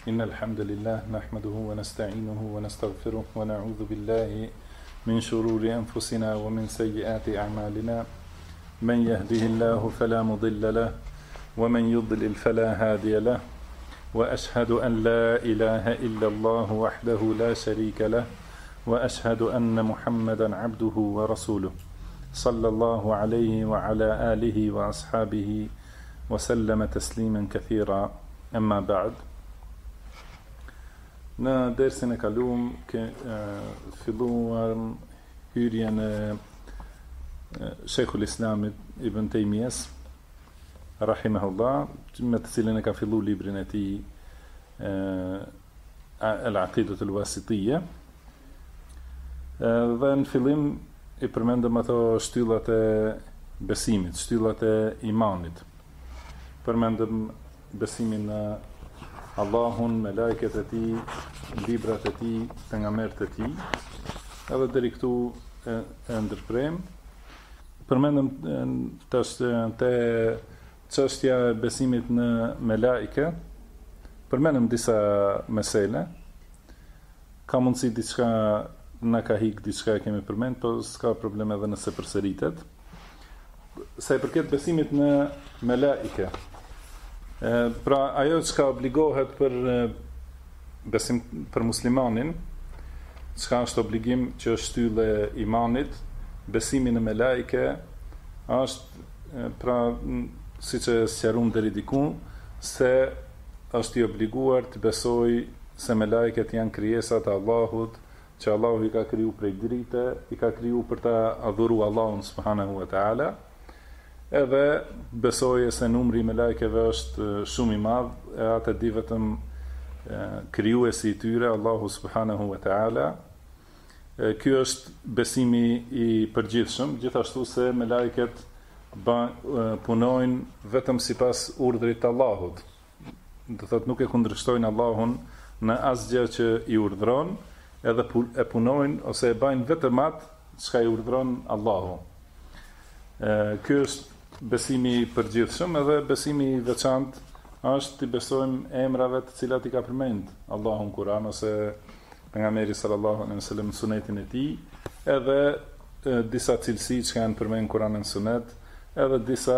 إن الحمد لله نحمده ونستعينه ونستغفره ونعوذ بالله من شرور أنفسنا ومن سيئات أعمالنا من يهده الله فلا مضل له ومن يضلل فلا هادي له وأشهد أن لا إله إلا الله وحده لا شريك له وأشهد أن محمدا عبده ورسوله صلى الله عليه وعلى آله وأصحابه وسلم تسليما كثيرا أما بعد. Në dersin e kaluam filluam hyrjen e Sheikhul Islamit Ibn Taymiyes rahimahullah, me të cilin e ka fillu librin e tij Al-Aqidah al-Wasitiyya. Dhe në fillim i përmendëm ato shtyllat e besimit, shtyllat e imanit. Përmendëm besimin në Allahun, me lajket e tij, librat e tij, pejgamberët e tij. Edhe deri këtu e ndërprem. Përmendëm tash te çështja e besimit në melaike. Përmendëm disa mesele. Ka mundësi diçka na ka hik, diçka e kemi përmend, po s'ka problem edhe nëse përsëritet. Sa i përket besimit në melaike. Pra ajo që ka obligohet për besim për muslimanin, çka është obligim që është shtyllë e imanit, besimi në melaike është pra siç e sqaruam deri diku se është i obliguar të besoj se melaiket janë krijesa të Allahut, që Allahu i ka kriju prej drite, i ka kriju për ta adhuruar Allahun subhanahu wa taala. Edhe besoje se numri i melajkeve është shumë i madh, e atë di vetëm krijuesi i tyre, Allahu subhanahu wa taala. Ky është besimi i përgjithshëm, gjithashtu se melajket punojnë vetëm sipas urdhrit të Allahut. Do thotë nuk e kundërshtojnë Allahun në asgjë që i urdhron, edhe e punojnë ose e bajnë vetëm atë çka i urdhron Allahu. Ky është besimi i përgjithshëm, edhe besimi i veçantë është të besojmë emrave të cilat i ka përmend Allahu në Kur'an ose pejgamberi sallallahu alaihi wasallam në sunetin e tij, edhe disa cilësi që kanë përmend në Kur'an dhe sunet, edhe disa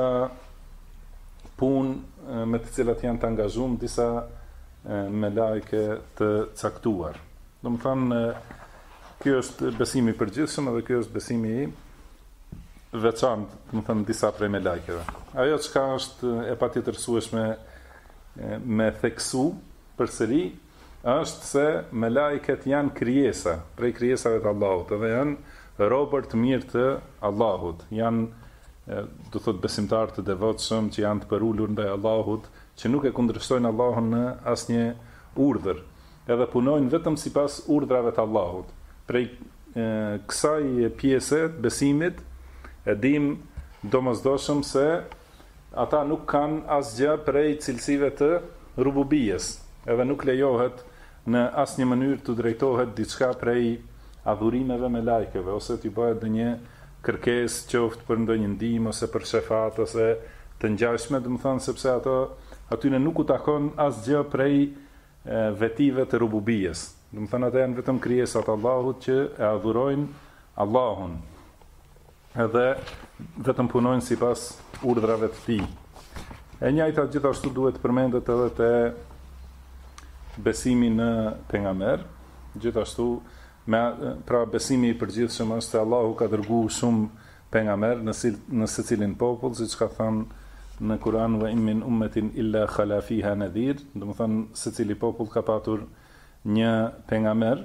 punë me të cilat janë të angazhuar disa melajke të caktuar. Domethënë ky është besimi i përgjithshëm, edhe ky është besimi i veçantë, do të thënë disa prej melajkeve. Ajo çka është e patjetërsueshme me theksu përsëri është se melajket janë krijesa, prej krijesave të Allahut, edhe janë robër të mirë të Allahut. Janë do thotë besimtar të devotshëm që janë të përulur ndaj Allahut, që nuk e kundërshtojnë Allahun në asnjë urdhër, edhe punojnë vetëm sipas urdhrave të Allahut. Prej kësaj pjese të besimit e dim domosdoshëm se ata nuk kanë asgjë prej cilësive të rububijes, edhe nuk lejohet në asnjë mënyrë të drejtohet diçka prej adhurimeve me lajkeve, ose t'i bëhet ndonjë kërkesë qoftë për ndonjë ndihmë ose për shefat ose të ngjashme, domethënë sepse ato atyne nuk u takon asgjë prej vetive të rububijes. Domethënë ata janë vetëm krijesa të Allahut që e adhurojnë Allahun, edhe vetëm punojnë sipas urdhrave të tij. E njëjta gjithashtu duhet përmendet edhe te besimi në pejgamber, gjithashtu pra besimi i përgjithshëm është se Allahu ka dërguar shumë pejgamber në secilin popull, siç ka thënë në Kur'an, wa in min ummatin illa khala fiha nadhir, domethënë secili popull ka patur një pejgamber.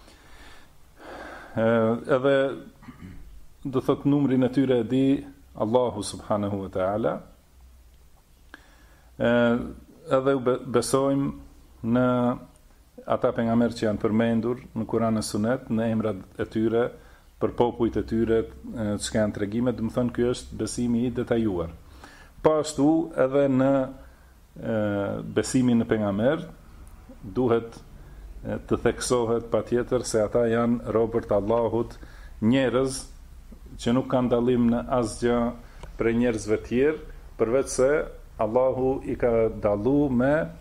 Edhe do thot numrin e tyre e di Allahu subhanahu wa taala. Edhe besojmë në ata pejgamber që janë përmendur në Kur'an e Sunet, në emrat e tyre, për popujt e tyre, që kanë tregime, do të thonë ky është besimi i detajuar. Po ashtu edhe në besimin në pejgamber duhet të theksohet patjetër se ata janë robër të Allahut, njerëz që nuk kanë dallim në asgjë prej njerëzve tjerë, përveç se Allahu i ka dallu me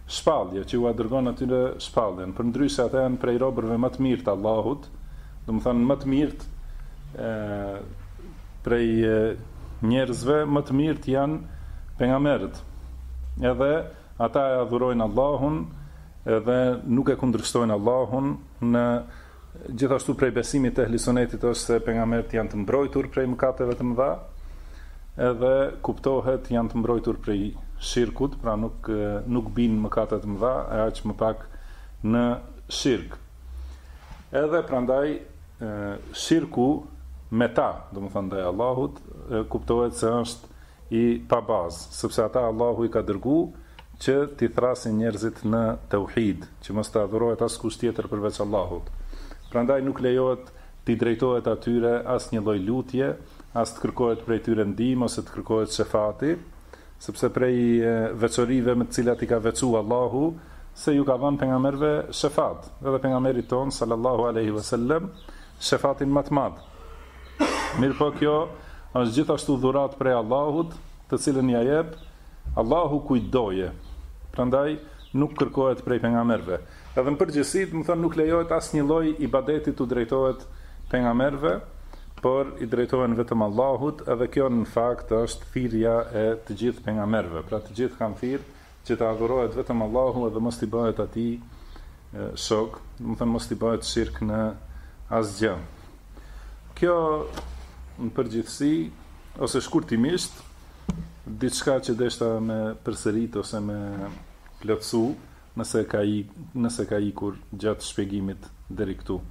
shpallje, që u dërgon atyre shpalljen. Përndryshe ata janë prej robërve më të mirë të Allahut, do të thonë më të mirë prej njerëzve, më të mirë janë pejgamberët. Edhe ata e adhurojnë Allahun, edhe nuk e kundërshtojnë Allahun. Në gjithashtu prej besimit të ehli sunetit është se pejgamberët janë të mbrojtur prej mëkateve të mëdha, edhe kuptohet janë të mbrojtur prej shirkut, pra nuk binë mëkate të mëdha, e aq më pak në shirk. Edhe prandaj shirku me ta, do të thonë ndaj Allahut, kuptohet se është i pa bazë, sepse ata Allahu i ka dërgu që t'i thrasin njerëzit në tauhid, që mos të adhurohet askush tjetër përveç Allahut. Prandaj nuk lejohet t'i drejtohet atyre as një lloj lutje, as të kërkohet prej tyre ndihmë ose të kërkohet shefati, sepse prej veçorive me të cilat i ka veçu Allahu, se ju ka dhënë pejgamberëve shefat, edhe pejgamberit ton sallallahu alaihi wasallam shefatin më të madh. Mirpo kjo është gjithashtu dhurat prej Allahut, të cilën ja jep Allahu kujt doje. Prandaj nuk kërkohet prej pejgamberëve. Edhe në përgjithësi, do të thonë nuk lejohet asnjë lloj ibadeti të drejtohet pejgamberëve, por i drejtohen vetëm Allahut, edhe kjo në fakt është thirrja e të gjithë pejgamberëve. Pra të gjithë kanë thirrë që të adhurohet vetëm Allahu edhe mos t'i bëhet atij shok, do të thonë mos t'i bëhet shirk në asgjë. Kjo në përgjithësi ose shkurtimisht diçka që deshta me përsërit ose me plotësu nëse ka ikur gjatë shpjegimit deri këtu.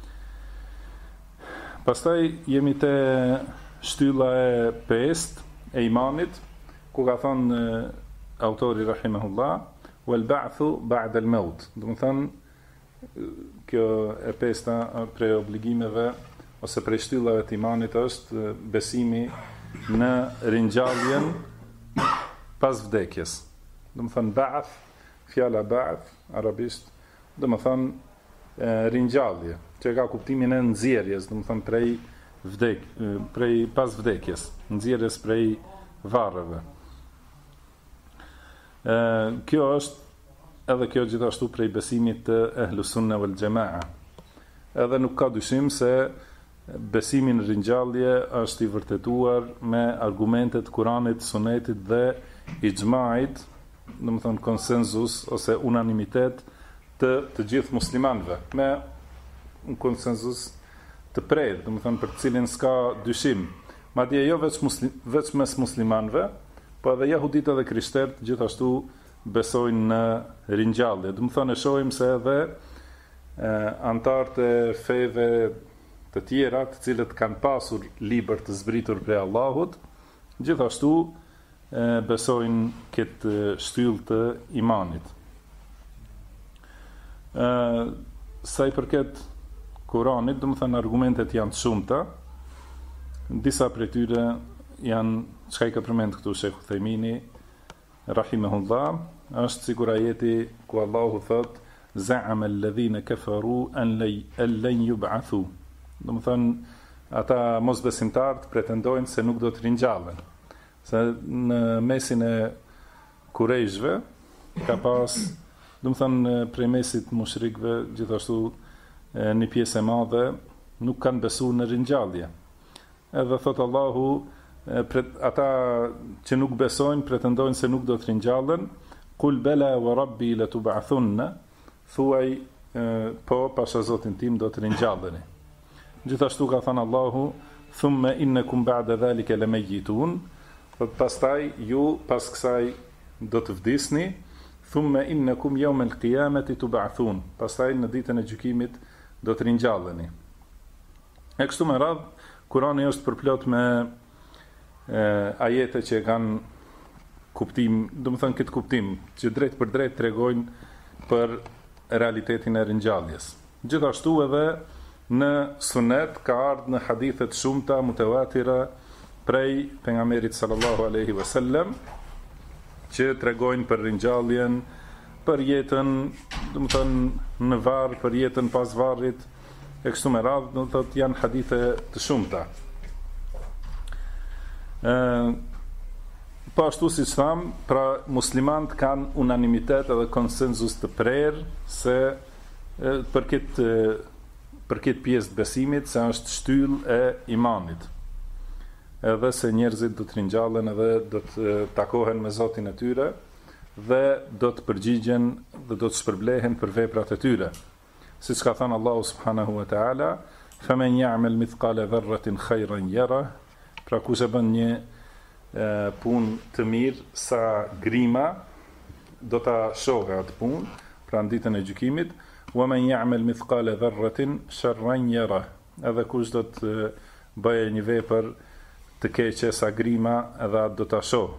Pastaj jemi te shtylla e 5 e imanit, ku ka thënë autori rahimahullah, wal ba'thu ba'da al maut. Do të thënë kjo e 5-ta prej obligimeve ose prej shtyllave të imanit është besimi në ringjalljen pas vdekjes. Do të thënë ba'th, fjala ba'th arabisht, do të thënë ringjallje, që ka kuptimin e nxjerrjes, do të thënë prej pas vdekjes, nxjerrjes prej varreve. Kjo është edhe kjo gjithashtu prej besimit të ehlus sunne wal jamaa. Edhe nuk ka dyshim se besimi në ringjallje është i vërtetuar me argumentet Kuranit, Sunetit dhe ixhmait, do të thonë konsenzus ose unanimitet të gjithë muslimanëve, me un konsenzus të prerë, do të thonë për të cilin s'ka dyshim. Madje jo veç mes muslimanëve, po edhe jehudit dhe krishterët gjithashtu besojnë në ringjallje. Do të thonë e shohim se edhe antarët e feve të tjera, të cilët kanë pasur libër të zbritur prej Allahut, gjithashtu besojnë këtë shtyllë të imanit. Sa i përket Kuranit, do të thënë argumentet janë të shumta. Disa prej tyre janë, çka i ka përmend këtu Sheikh Uthejmini rahimahullah, është sikur ajeti ku Allahu thot za'ama alladhina kafaru an lan yub'athu. Do të thënë ata mosbesimtarët pretendojnë se nuk do të ringjallen. Se në mesin e kurejshve ka pas, do të thënë prej mesit mushrikëve gjithashtu një pjesë e madhe nuk kanë besuar në ringjallje. Edhe thot Allahu, ata që nuk besojnë pretendojnë se nuk do të ringjallen, kul bela wa rabbi latub'athunna, thuaj po pasha Zotin tim do të ringjalleni. Gjithashtu ka thënë Allahu, thumma innakum ba'da dhalika lamayitun, pastaj ju pas kësaj do të vdisni, thumma innakum yawma al-qiyamati tub'athun, pastaj në ditën e gjykimit do të ringjalleni. E kështu me radhë, Kurani është përplot me ajete që kanë kuptim, do të thënë këtë kuptim, që drejt për drejt tregojnë për realitetin e ringjalljes. Gjithashtu edhe në sunet ka ardhur në hadithe të shumta mutawatira prej pejgamberit sallallahu alaihi wasallam që tregojnë për ringjalljen, për jetën, do të thënë në varr, për jetën pas varrit, e kështu me radhë, do të thotë janë hadithe të shumta. Po ashtu si që thamë, pra muslimant kanë unanimitet edhe konsenzus të prerë se për këtë pjesë të besimit se është shtyllë e imanit. Edhe se njerëzit do të ringjallen edhe do të takohen me Zotin e tyre dhe do të përgjigjen dhe do të shpërblehen për veprat e tyre. Siç ka thënë Allahu subhanahu wa taala, "Faman ya'mal mithqala dharratin khayran yara", pra kush e bën një punë të mirë sa grima, do ta shohë atë punë, pra në ditën e gjykimit, "Wa man ya'mal mithqala dharratin sharran yara", edhe kush do të bëjë një vepër të keqe sa grima, edhe atë do ta shohë.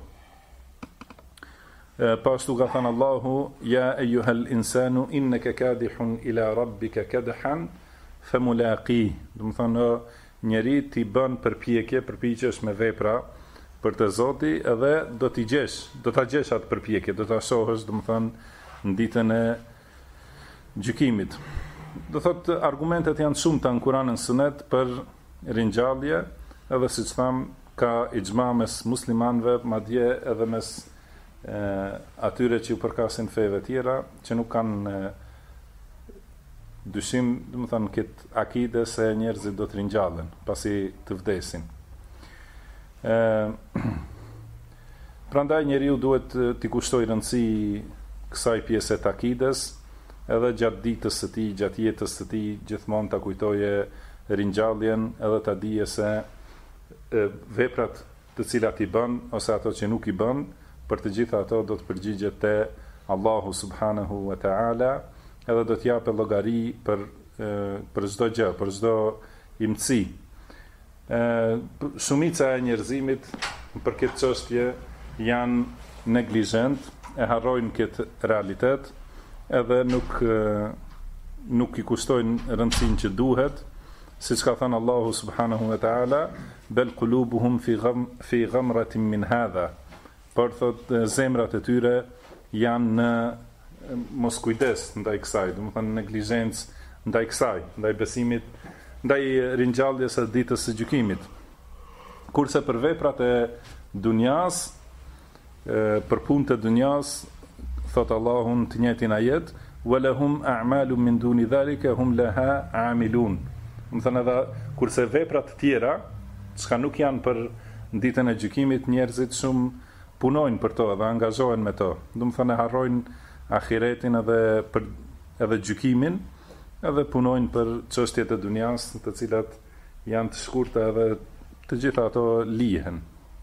Pashtu ka thënë Allahu, "Ja ejuhel insanu, inneke kadihun ila rabbika kadhan, famulaqih", do të thonë njeri ti bën përpjekjesh me vepra për të Zoti, edhe do ta gjesh atë përpjekje, do ta shohësh, do të thonë në ditën e gjykimit. Do thotë argumentet janë shumëta në Kur'anin Sunet për ringjallje, edhe siç tham ka ixhma mes muslimanëve, madje edhe mes atyre që u përkasin feve tjera, që nuk kanë dyshim, do të thonë këtë akide se njerëzit do të ringjallen pasi të vdesin. Prandaj njeriu duhet t'i kushtoj rëndësi kësaj pjese të akides, edhe gjatë ditës së tij, gjatë jetës së tij, gjithmonë ta kujtoje ringjalljen, edhe ta dije se veprat të cilat i bën ose ato që nuk i bën, për të gjitha ato do të përgjigjet te Allahu subhanahu wa ta'ala, edhe do t'jape llogari për çdo gjë, për çdo imtësi. Shumica e njerëzimit për këtë çështje janë neglizhent, e harrojnë këtë realitet, edhe nuk i kushtojnë rëndësinë që duhet, siç ka thënë Allahu subhanahu wa ta'ala, "Bel qulubuhum fi ghamratin min hadha", por thot zemrat e tyre janë në moskujdes ndaj kësaj, do të thonë neglizhencë ndaj kësaj, ndaj besimit, ndaj ringjalljes së ditës së gjykimit. Kurse për veprat e dunjas, për punët e dunjas, thot Allahu në të njëjtin ajet, "Walahum a'malu min duni dhalika hum laha 'amilun". Do të thonë edhe kurse veprat të tjera, çka nuk janë për ditën e gjykimit, njerëzit shumë punojnë për to dhe angazhohen me to. Do të thonë harrojnë ahiretin edhe gjykimin, edhe punojnë për çështjet e dunjas, të cilat janë të shkurta edhe të gjitha ato lihen.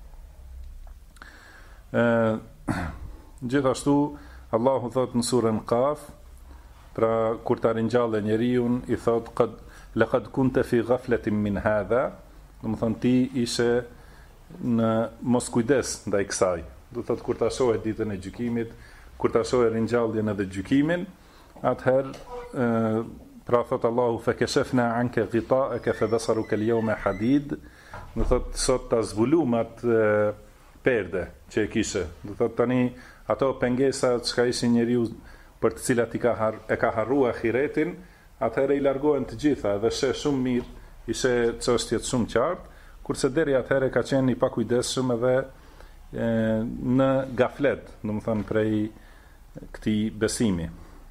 Gjithashtu Allahu thot në surën Qaf, pra kur ta ringjallen njeriu, i thot laqad kunta fi ghaflatin min hadha, do të thonë ti ishe në mos kujdes ndaj kësaj. Do thotë kur ta shohë ditën e gjykimit, kur ta shohë ringjalljen edhe gjykimin, atëherë pra thot Allahu fa kashafna anka ghita'aka fa basaruka al-yawma hadid, do thotë sot ta zbulum atë perde që e kishe. Do thotë tani ato pengesa që ishin njeriu për të cilat e ka harruar ahiretin, atëherë i largohen të gjitha dhe sheh shumë mirë, ishe çështjet shumë qartë, kurse deri atëherë ka qenë i pakujdesshëm edhe në gaflet, do të thonë prej këtij besimi.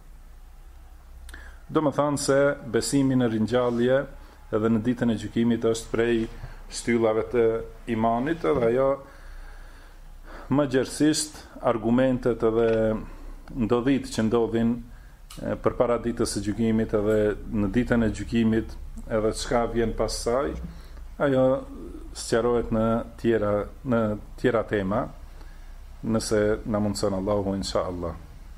Do të thonë se besimi në ringjallje edhe në ditën e gjykimit është prej shtyllave të imanit, edhe ajo më gjerësisht argumentet edhe ndodhit që ndodhin përpara ditës së gjykimit edhe në ditën e gjykimit edhe çka vjen pas saj, ajo sqarohet në tjera tema, nëse na mundson Allahu inshallah.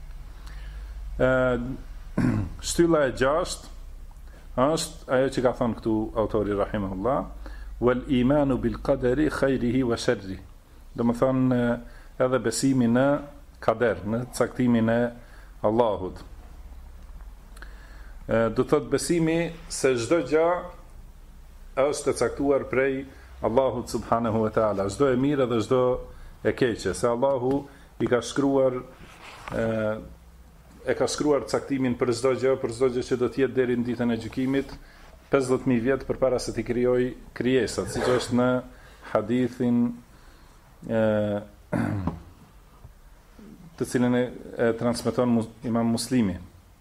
Shtylla e 6 është ajo që ka thënë këtu autori rahimahullah, wal imanu bil qadari khairihi wa sharrihi. Do të thonë edhe besimi në kader, në caktimin e Allahut. Do thot besimi se çdo gjë është e caktuar prej Allahut subhanahu wa taala, çdo e mirë dhe çdo e keqe, se Allahu i ka shkruar caktimin për çdo gjë që do të jetë deri në ditën e gjykimit 50.000 vjet përpara se t'i krijojë krijesat, siç është në hadithin të cilën e transmeton Imam Muslimi.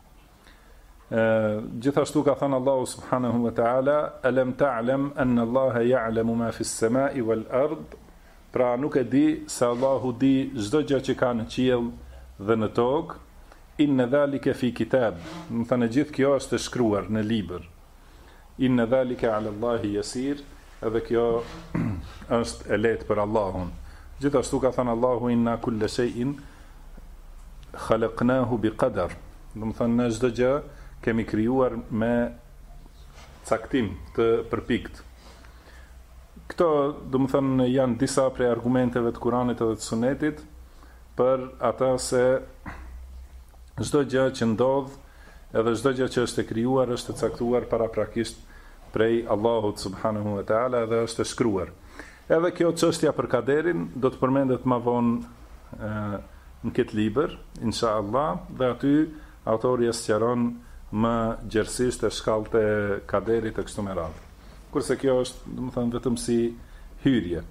Gjithashtu ka thënë Allahu subhanahu wa ta'ala, alam ta'lam anna Allaha ya'lamu ma fi s-sama'i wal ard, pra nuk e di se Allahu di çdo gjë që ka në qiell dhe në tokë, inna dhalika fi kitab, do të thënë gjithë kjo është e shkruar në libër. Inna dhalika 'ala Allahi yasir, edhe kjo është e lehtë për Allahun. Gjithashtu ka thënë Allahu, inna kulla shay'in khalaqnahu biqadar, do të thënë në çdo gjë kemi krijuar me caktim të përpikt. Këto, do të thënë, janë disa prej argumenteve të Kuranit edhe të Sunetit për ata se çdo gjë që ndodh, edhe çdo gjë që është e krijuar është e caktuar paraprakisht prej Allahut subhanahu wa ta'ala dhe është e shkruar. Edhe kjo çështja për kaderin do të përmendet më vonë në këtë libër, inshallah, dhe aty autori e sqaron më gjerësisht e shkallët e kaderit e kështu me radhë. Kurse kjo është, do të thënë, vetëm si hyrje.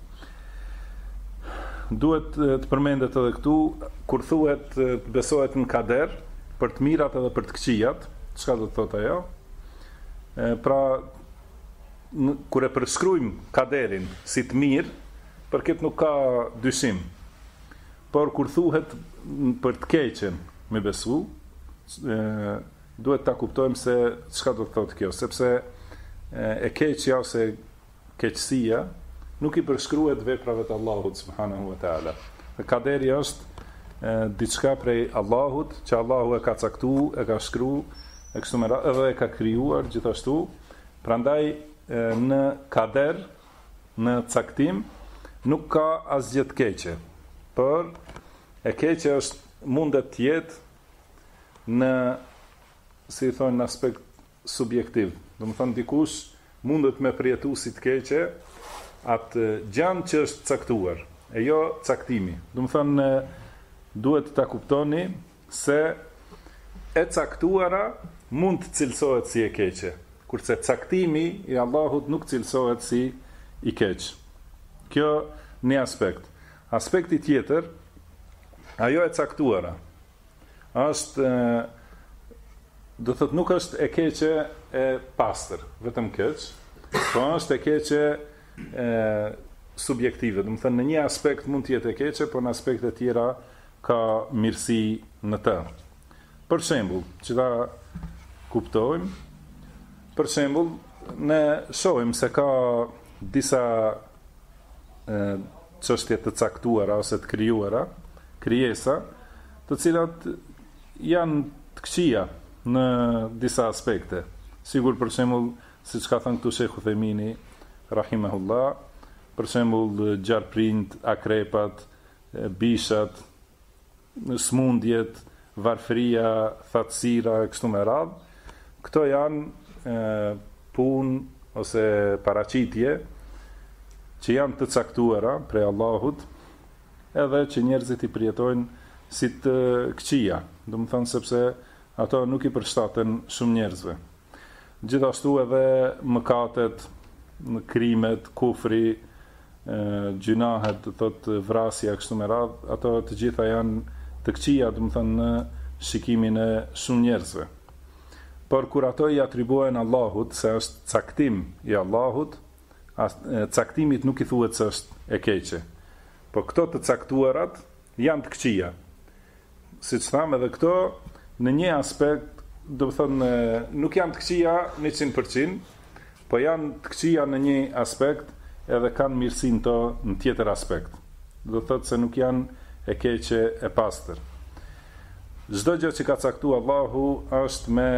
Duhet të përmendet edhe këtu, kur thuhet të besohet në kader, për të mirat edhe për të këqijat, çka do të thotë ajo? Pra, kur e përshkruajmë kaderin si të mirë, për këtë nuk ka dyshim. Por kur thuhet për të keqen me besu, duhet ta kuptojmë se çka do të thotë kjo, sepse e keqja ose keqësia nuk i përshkruhet veprave të Allahut subhanahu wa ta'ala. Kaderi është diçka prej Allahut, që Allahu e ka caktuar, e ka shkruar, e kështu me radhë, edhe e ka krijuar gjithashtu. Prandaj në kader, në caktim, nuk ka asgjë të keqe. Por e keqe është mundet të jetë në, si thonë, në aspekt subjektiv. Do të thonë dikush mundet me përjetu si të keqe atë gjën që është caktuar, e jo caktimi. Do të thonë duhet ta kuptoni se e caktuara mund të cilësohet si e keqe, kurse caktimi i Allahut nuk cilësohet si i keq. Kjo një aspekt. Aspekti tjetër, ajo e caktuara është, do thot, nuk është e keqe e pastër, vetëm keq, po është e keqe subjektive. Do të thënë në një aspekt mund të jetë e keqe, por në aspekte tjera ka mirësi në të. Për shembull, që ta kuptojmë, për shembull, ne shohim se ka disa çështje të caktuara ose të krijuara, krijesa, të cilat janë të këqija në disa aspekte. Sigur, për shembull, siç ka thënë këtu Sheikh Uthemini rahimahullah, për shembull gjarprind, akrepat, bishat, smundjet, varfëria, thatësira, kështu me radhë, këto janë punë ose paraqitje që janë të caktuara prej Allahut, edhe që njerëzit i përjetojnë si të këqija, do të thënë sepse ato nuk i përshtaten shumë njerëzve. Gjithashtu edhe mëkatet, krimet, kufri, gjunahet, thotë vrasja, kështu me radhë, ato të gjitha janë të këqija, do të thënë në shikimin e shumë njerëzve. Por kur ato i atribuohen Allahut, se është caktim i Allahut, caktimit nuk i thuhet se është e keqe. Po këto të caktuarat janë të këqija. Siç thamë, edhe këto në një aspekt, do të thonë, nuk janë të këqija 100%, po janë të këqija në një aspekt edhe kanë mirësinë to në tjetër aspekt. Do thotë se nuk janë e keqe e pastër. Çdo gjë që ka caktuar Allahu është me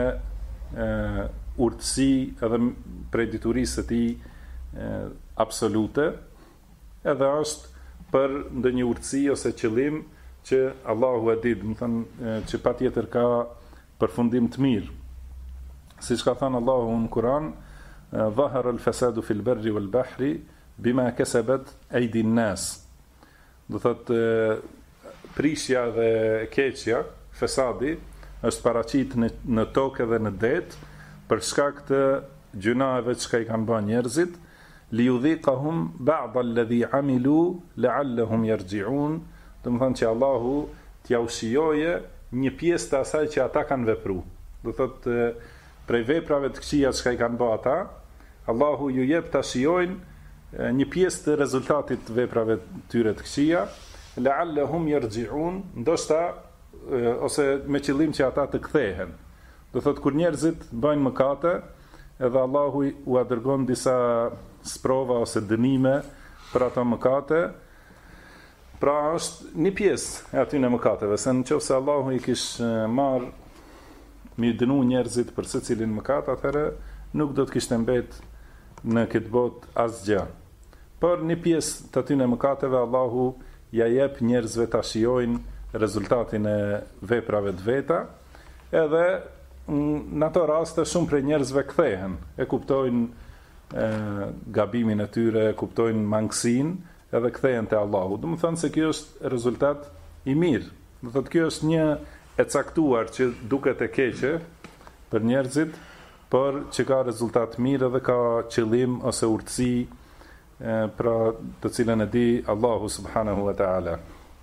urtësi edhe prej diturisë së tij absolute, edhe është për ndonjë urtësi ose qëllim që Allahu e di, do të thënë që patjetër ka përfundim të mirë. Siç ka thënë Allahu në Kur'an, "Dhahara al-fasadu fil barri wal bahri bima kasabat aydi an-nas." Do thotë prishja dhe keqja, fesadi, është paraqit në tokë dhe në det për shkak të gjunave që i kanë bërë njerëzit, li yudhiqahum ba'd alladhi amilu la'allahum yarji'un, do të thonë që Allahu t'ja ushqijoje një pjesë të asaj që ata kanë vepru. Do thotë prej veprave të këqija që i kanë bërë ata, Allahu ju jep ta shijojnë një pjesë të rezultatit të veprave tyre të këqija, la'allahum yarji'un, ndoshta ose me qëllim që ata të kthehen. Do thotë kur njerëzit bëjnë mëkate, edhe Allahu u dërgon disa sprova ose dënime për ato mëkate, pra është një pjesë e atyre mëkateve, se nëse Allahu i kish marr mi dënu njerëzit për secilin mëkat, atëherë nuk do të kishte mbet në këtë botë asgjë. Por një pjesë të atyre mëkateve Allahu ja jep njerëzve ta shijojnë rezultatin e veprave të veta, edhe në ato raste shumë prej njerëzve kthehen, e kuptojnë gabimin e tyre, e kuptojnë mangësinë, edhe kthehen te Allahu. Do të thonë se kjo është rezultat i mirë. Do të thotë kjo është një e caktuar që duket e keqe për njerëzit, por që ka rezultat mirë dhe ka qëllim ose urtësi pra të cilën e di Allahu subhanahu wa ta'ala.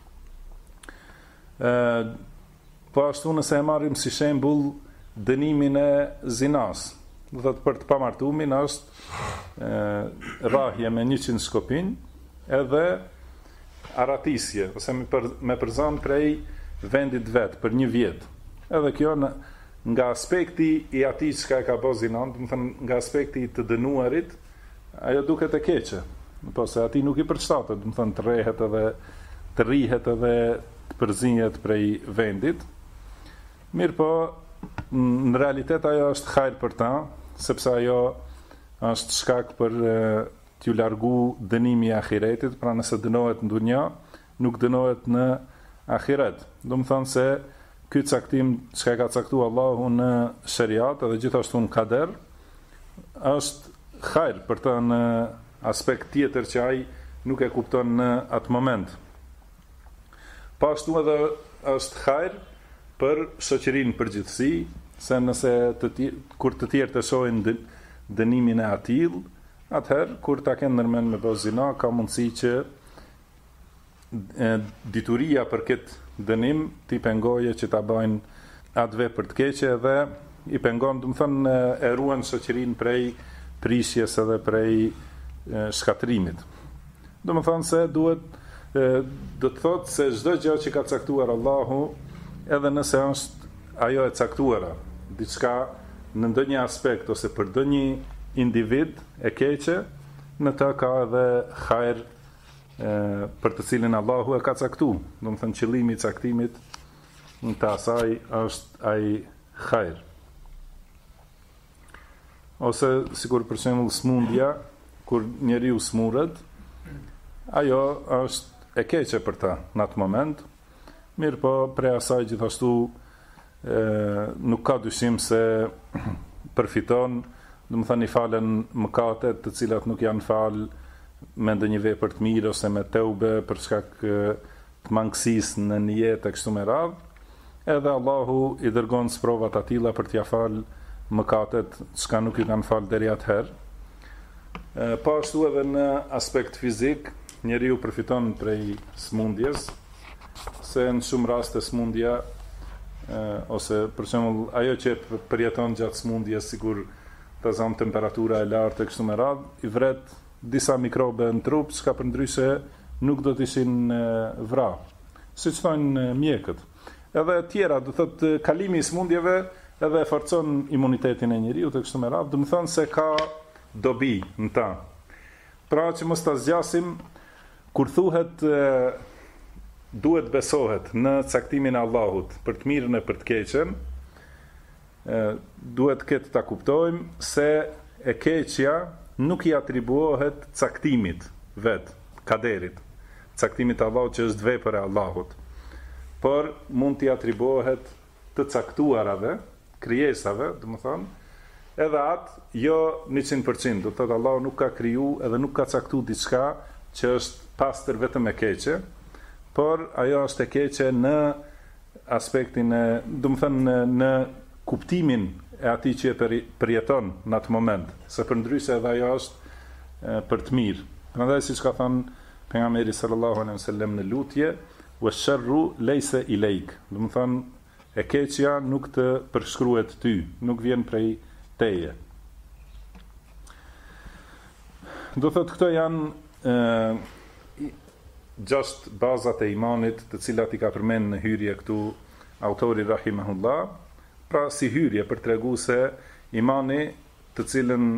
Po ashtu nëse e marrim si shembull dënimin e zinas, do thotë për të pamartumin është rrahje me 100 shkopinj, edhe aratisje, ose me përzon prej vendit vet për 1 vjet. Edhe kjo nga aspekti i atij që ka bërë zinon, do të thënë nga aspekti i të dënuarit, ajo duket e keqe. Po se atij nuk i përshtatet, do të thënë të rrehet edhe të rrihet edhe të përzihet prej vendit. Mirë po, në realitet ajo është hajër për ta, sepse ajo është shkak për t'ju largu dënimi i ahiretit, pra nëse dënohet në dunja, nuk dënohet në ahiret. Do të thonë se ky caktim që ka caktuar Allahu në shariat edhe gjithashtu në kader, është hajër për të në aspekt tjetër që ai nuk e kupton në atë moment. Po ashtu edhe është hajër për shoqërinë përgjithësi, se nëse kur të tjerë të shohin dënimin e atill, atëherë, kur ta kenë nërmen me bëzë zina, ka mundësi që dituria për këtë dënim t'i pengoje që ta bëjnë atë vepër të keqe dhe i pengon, do të thënë, e ruan shoqërinë prej prishjes edhe prej shkatrimit. Do të thënë se do të thotë se çdo gjë që ka caktuar Allahu, edhe nëse është ajo e caktuara, diçka në ndonjë aspekt ose për ndonjë individ e keqe, në të ka edhe hajër për të cilin Allahu e ka caktu. Do të thënë qëllimi i caktimit në të asaj është ai hajër. Ose sikur për shembull smundja, kur njeriu smurret, ajo është e keqe për ta në atë moment. Mirë po, prej asaj gjithashtu nuk ka dyshim se përfiton, do të thënë i falen mëkatet të cilat nuk janë fal me ndonjë vepër të mirë ose me teube për shkak të mangësisë në një jetë e kështu me radhë, edhe Allahu i dërgon sprova të tilla për t'ia fal mëkatet që nuk i kanë fal deri atëherë. Po ashtu edhe në aspekt fizik, njeriu përfiton prej smundjes, se në shumë raste smundja ose për shembull ajo që përjeton gjatë smundjes, sikur të zanë temperatura e lartë e kështu me radhë, i vret disa mikrobe në trup, që ka përndryshe nuk do t'ishin vra, si që thonë mjekët. Edhe tjera, do thotë kalimi i smundjeve edhe e forcon imunitetin e njeriu të kështu me radhë, do më thonë se ka dobi në ta. Pra që mos ta zgjasim, kur thuhet duhet besohet në caktimin e Allahut për të mirën e për të keqen, duhet këtë ta kuptojmë se e keqja nuk i atribuohet caktimit vet, kaderit, caktimit Allahut që është vepër e Allahut, por mund t'i atribuohet të caktuarave, krijesave, do të thonë, edhe atë jo 100%, do të thotë Allahu nuk ka kriju edhe nuk ka caktuar diçka që është pastër vetëm e keqe, por ajo është e keqe në aspektin e, do të thënë në kuptimin e atij që e përjeton në atë moment, se përndryshe edhe ajo është për të mirë. Prandaj siç ka thënë pejgamberi sallallahu alaihi wasallam në lutje, wash-sharru laysa ilayk. Do të thonë e keqja nuk të përshkruhet ty, nuk vjen prej teje. Do thotë këto janë 6 bazat e imanit, të cilat i ka përmend në hyrje këtu autori rahimahullah, pra si hyrje për tregu se imani të cilën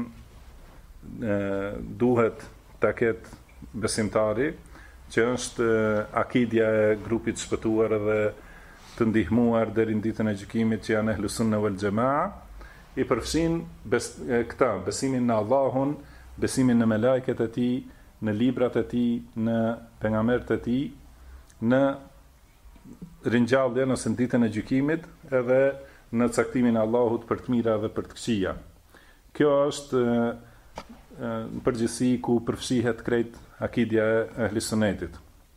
duhet ta ketë besimtari, që është akidja e grupit shpëtuar dhe të ndihmuar deri në ditën e gjykimit, që janë ehlus sunne wal jamaa, i përfshin këta, besimin në Allahun, besimin në melajket e tij, në librat e tij, në pejgamberët e tij, në ringjalljen ose në ditën e gjykimit, edhe në caktimin e Allahut për të mira dhe për të këqija. Kjo është në përgjithësi ku përfshihet krejt akidja e ehlis sunnetit.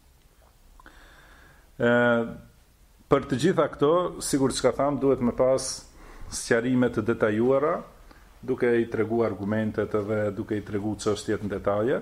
Për të gjitha këto, sigur çka tham, duhet me pas sqarime të detajuara, duke i tregu argumentet edhe duke i tregu çështjet në detaje.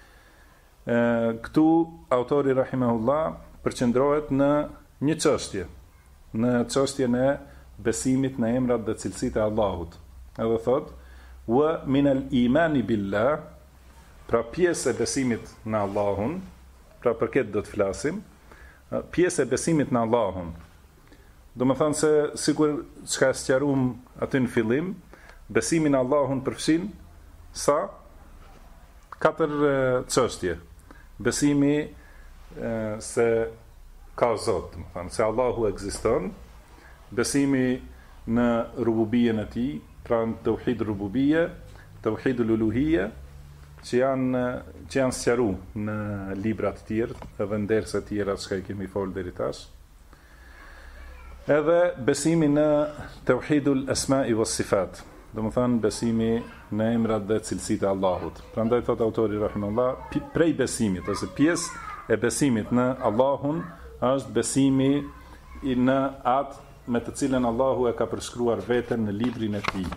Këtu autori rahimahullah përqendrohet në një çështje, në çështjen e besimit në emrat dhe cilësitë e Allahut. Edhe thot: "Wa min al-imani billah", pra pjesë e besimit në Allahun, pra për këtë do të flasim, pjesë e besimit në Allahun. Do më thënë se, sikur çka sqaruam aty në fillim, besimi në Allahun përfshin sa 4 çështje. Besimi se ka Zot, do më thënë se Allahu ekziston, besimi në rububijen e tij, pra në tauhid rububie, tauhid uluhie, që janë sqaru në libra të tjerë, edhe në dersa të tjera që i kemi folë deri tash. Edhe besimi në tauhidul asma'i was sifat, do të thonë besimi në emrat dhe cilësitë e Allahut. Prandaj thot autori rahimahullah, prej besimit ose pjesë e besimit në Allahun është besimi në atë me të cilën Allahu e ka përshkruar veten në librin e tij.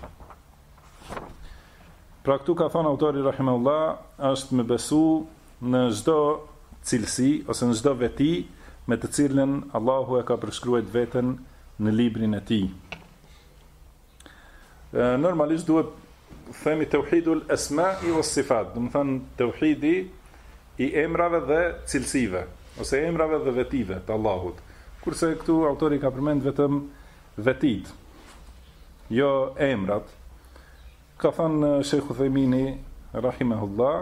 Pra këtu ka thonë autori rahimahullah, është me besu në çdo cilësi ose në çdo veti me të cilën Allahu e ka përshkruar veten në librin e tij. Normalisht duhet themi tauhidul asma'i was sifat, do të thonë tauhidi i emrave dhe cilësive, ose emrave dhe vetive të Allahut. Kurse këtu autori ka përmend vetëm vetit, jo emrat. Ka thënë Sheikh Uthejmini rahimahullah,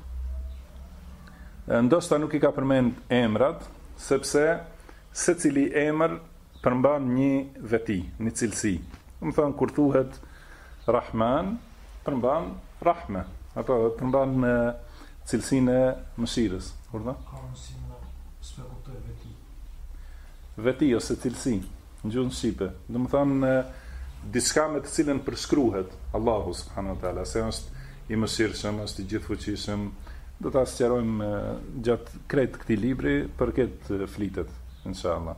ndoshta nuk i ka përmend emrat, sepse secili emër përmban një veti, një cilësi. Do të thonë kur thuhet Rahman, përmban rahme, apo përmban cilësinë e mëshirës. Urdhë? Ka mësim s'pe kuptoj veti. Veti ose cilësi, në gjuhën shqipe. Do të thonë diçka me të cilën përshkruhet Allahu subhanahu wa taala, se është i mëshirshëm, është i gjithfuqishëm. Do ta sqarojmë gjatë krejt këtij libri, për këtë flitet, inshallah.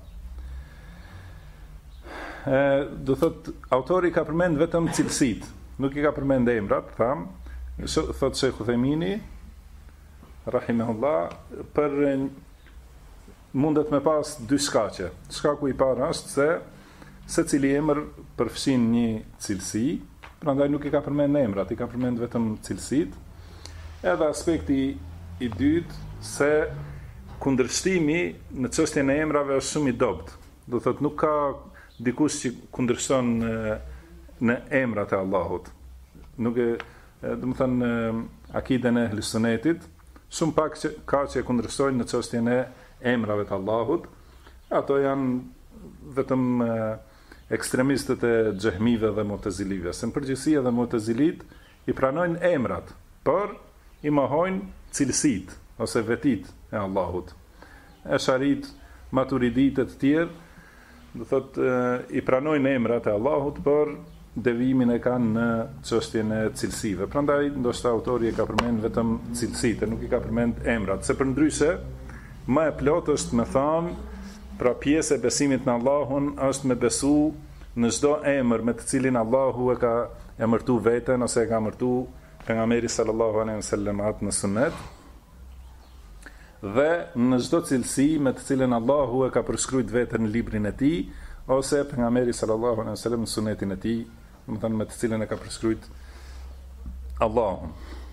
Do thot autori ka përmend vetëm cilësitë, nuk i ka përmend emrat, tham. Thot Sheikh Uthejmini rahimahullah, për mundet me pas 2 shkaqe. Shkaku i parë është se secili emër përfshin një cilësi, prandaj nuk i ka përmend emrat, i ka përmend vetëm cilësitë. Edhe aspekti i dytë, se kundërshtimi në çështjen e emrave është shumë i dobët. Do thotë nuk ka dikush që kundërshton në emrat e Allahut. Nuk e, do të thënë, akiden e ehlis sunnetit, shumë pak ka që kundërshtojnë në çështjen e emrave të Allahut. Ato janë vetëm ekstremistët e xehmive dhe mu'tazilive. Se në përgjithësi edhe mu'tazilit i pranojnë emrat, por i mohojnë cilësitë ose vetit e Allahut. Esharit, maturidit e të tjerë, do thotë i pranojnë emrat e Allahut, por devimin e kanë në çështjen e cilësive. Prandaj ndoshta autori e ka përmend vetëm cilësitë, nuk i ka përmend emrat, se përndryshe më e plot është me thënë, pra pjesë e besimit në Allahun është me besu në çdo emër me të cilin Allahu e ka emërtu veten ose e ka emërtu pejgamberi sallallahu alaihi wasallam në sunnet. dhe në çdo cilësi me të cilën Allahu e ka përshkruajt veten në librin e tij ose pejgamberi sallallahu alaihi wasallam në sunetin e tij, domethënë me të cilën e ka përshkruajt Allahu.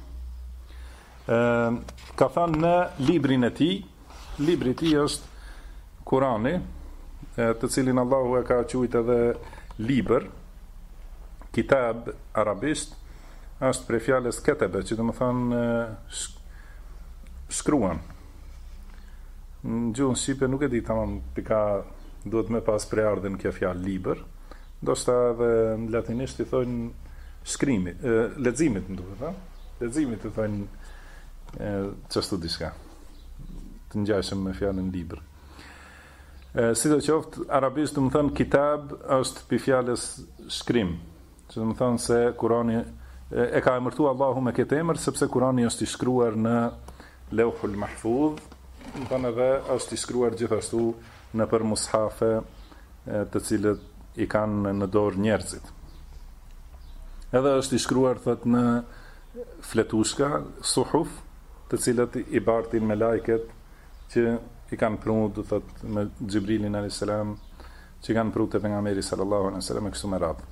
Ka thënë në librin e tij, libri i tij është Kurani, të cilin Allahu e ka quajtur edhe libër, kitab arabisht, është prej fjalës ketebe, që domethënë shkruan. Në gjuhën shqipe nuk e di tamam pika duhet me pas preardhën kjo fjalë libër, ndoshta edhe në latinisht i thonë shkrimi, leximit më duhet, ha? Leximit i thonë çështu diçka. Të ngjashëm me fjalën libër. Sidoqoftë arabisht do të thonë kitab është pi fjalës shkrim, që do të thonë se Kurani e ka emërtuar Allahu me këtë emër sepse Kurani është i shkruar në Lauhul Mahfuz, do të thonë edhe është i shkruar gjithashtu në për mushafe të cilët i kanë në dorë njerëzit. Edhe është i shkruar thot në fletushka, suhuf, të cilët i bartin me lajket që i kanë pru, do thot, me Xhibrilin alayhis salam, që i kanë pru te pejgamberi sallallahu alaihi wasallam e kështu me radhë.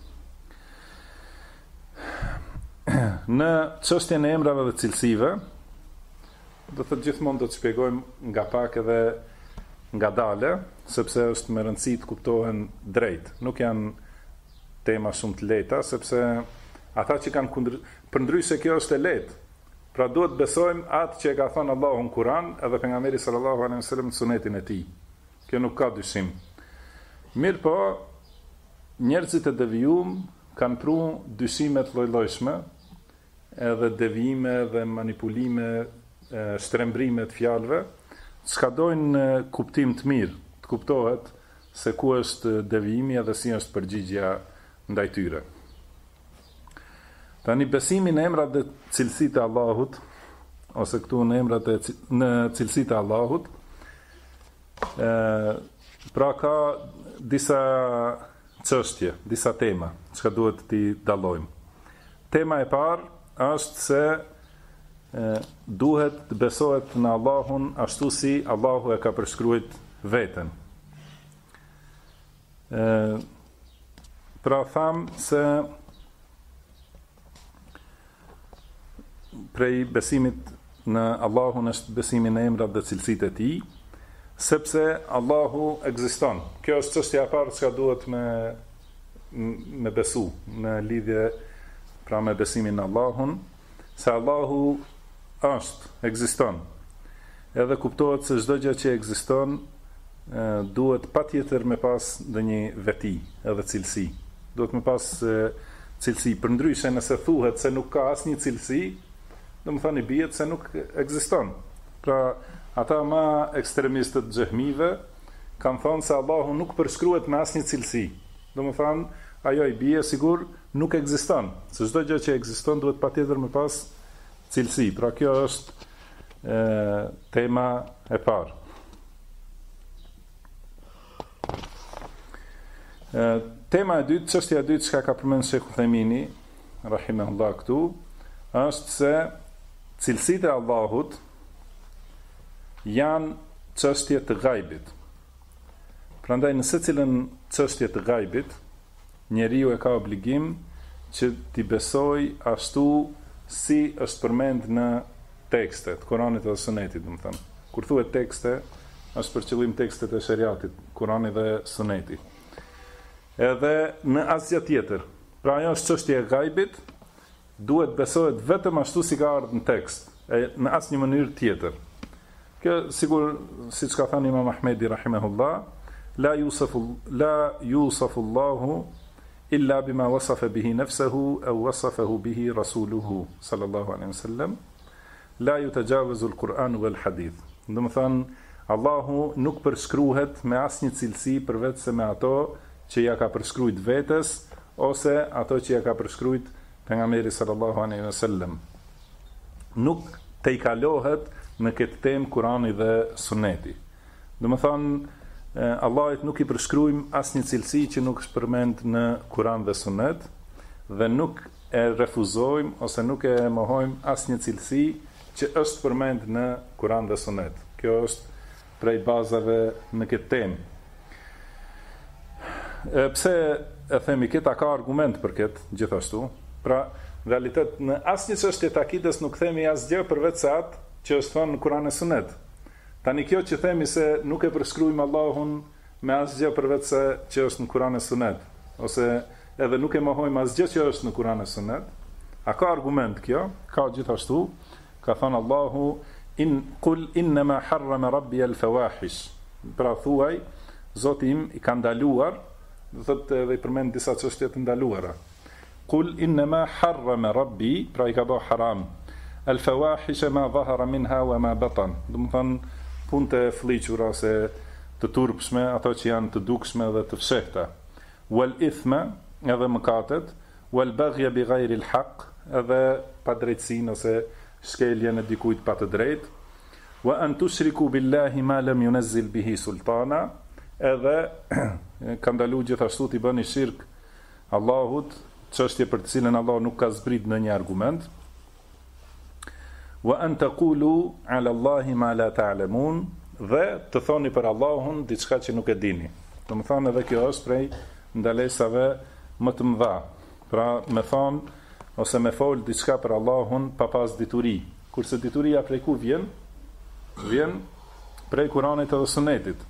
Në çështjen e emrave dhe cilësive, do thot gjithmonë do të shpjegojmë nga pak edhe nga dale, sepse është me rëndësi të kuptohen drejt. Nuk janë tema shumë të lehta, sepse ata që kanë përndryshe kjo është e lehtë. Pra duhet besojmë atë që e ka thënë Allahu në Kur'an edhe pejgamberi sallallahu alaihi wasallam në sunetin e tij. Kjo nuk ka dyshim. Mirë po, njerëzit e devijuar kanë pru dyshime të lloj-llojshme, edhe devijime dhe manipulime, shtrembrime të fjalëve, çka dojnë kuptim të mirë, të kuptohet se ku është devijimi edhe si është përgjigjja ndaj tyre. Tani besimi në emrat dhe cilësitë e Allahut, ose këtu në emrat në cilësitë e Allahut, pra ka disa çështje, disa tema, çka duhet t'i dallojmë. Tema e parë është se duhet të besohet në Allahun ashtu si Allahu e ka përshkruajt veten. Pra tham se prej besimit në Allahun është besimi në emrat dhe cilësitë e tij, sepse Allahu ekziston. Kjo është çështja e parë që duhet me besu në lidhje pra me besimin në Allahun, se Allahu është, ekziston. Edhe kuptohet se çdo gjë që ekziston duhet patjetër me pas ndonjë veti, edhe cilësi. Duhet me pas cilësi, përndryshe nëse thuhet se nuk ka asnjë cilësi, do më thani bjet se nuk ekziston. Pra, ata ma ekstremistët xehmive kanë thonë se Allahu nuk përshkruhet me asnjë cilësi. Do më thani, ajo i bie sigur nuk ekziston. Se çdo gjë që ekziston duhet patjetër me pas cilësi. Pra kjo është tema e parë. Tema e dytë, çështja e dytë që ka përmendur Sheikh Uthaymini, rahimahullah këtu, është se cilësitë e Allahut janë çështje të ghaibit. Prandaj në secilën çështje të ghaibit, njeriu e ka obligim që t'i besoj ashtu si është përmend në tekstet, Kuranit dhe Sunetit, domethënë. Kur thuhet tekste, është për qëllim tekstet e shariatit, Kurani dhe Suneti. Edhe në asgjë tjetër. Pra ajo është çështje e ghaibit, duhet besohet vetëm ashtu si ka ardhur në tekst, në asnjë mënyrë tjetër. Kjo sigur siç ka thënë Imam Ahmedi rahimahullah, la yusafu Allahu illa bima wasafa bihi nafsuhu aw wasafahu bihi rasuluhu sallallahu alaihi wasallam, la yutajawazu al-Quran wal hadith. Do të thonë Allahu nuk përshkruhet me asnjë cilësi përveç se me ato që ja ka përshkruajt vetes ose ato që ja ka përshkruajt pejgamberi sallallahu alaihi wasallam. Nuk te i kalohet në këtë temë Kurani dhe Suneti. Do të thonë Allahut nuk i përshkruajmë asnjë cilësi që nuk është përmend në Kuran dhe Sunet dhe nuk e refuzojmë ose nuk e mohojmë asnjë cilësi që është përmend në Kuran dhe Sunet. Kjo është prej bazave në këtë temë. Pse e themi këtë, ka argument për këtë gjithashtu. Pra, në realitet në asnjë çështje të akidës nuk themi asgjë përveç se atë që është thënë në Kur'an e Sunet. Tani kjo që themi se nuk e përshkruajmë Allahun me asgjë përveç se që është në Kur'an e Sunet, ose edhe nuk e mohojmë asgjë që është në Kur'an e Sunet, a ka argument kjo? Ka gjithashtu, ka thënë Allahu qul innama harrama rabbi al-fawahish. Pra thuaj, Zoti im i ka ndaluar, do thotë edhe i përmend disa çështje të ndaluara. Qul innama harrama rabbi, pra i ka bërë haram al-fawahish ma dhahara minha wa ma batan. Do të thonë punë të fllihura ose të turpshme, ato që janë të dukshme dhe të fshehta. Wal ithma, edhe mëkatet, wal baghya bi ghayri al-haq, edhe padrejtësinë ose shkeljen e dikujt pa të drejtë. Wa an tushriku billahi ma lam yunazzil bihi sultana, edhe ka ndaluar gjithashtu t'i bëni shirk Allahut, çështje për të cilën Allah nuk ka zbrit në një argument. Wa an taqulu ala Allahi ma la ta'lamun, dhe të thoni për Allahun diçka që nuk e dini. Do të thonë edhe kjo është prej ndalesave më të mëdha. Pra me thonë ose me fol diçka për Allahun pa pas dituri. Kurse dituria prej ku vjen? Vjen prej Kuranit edhe Sunetit.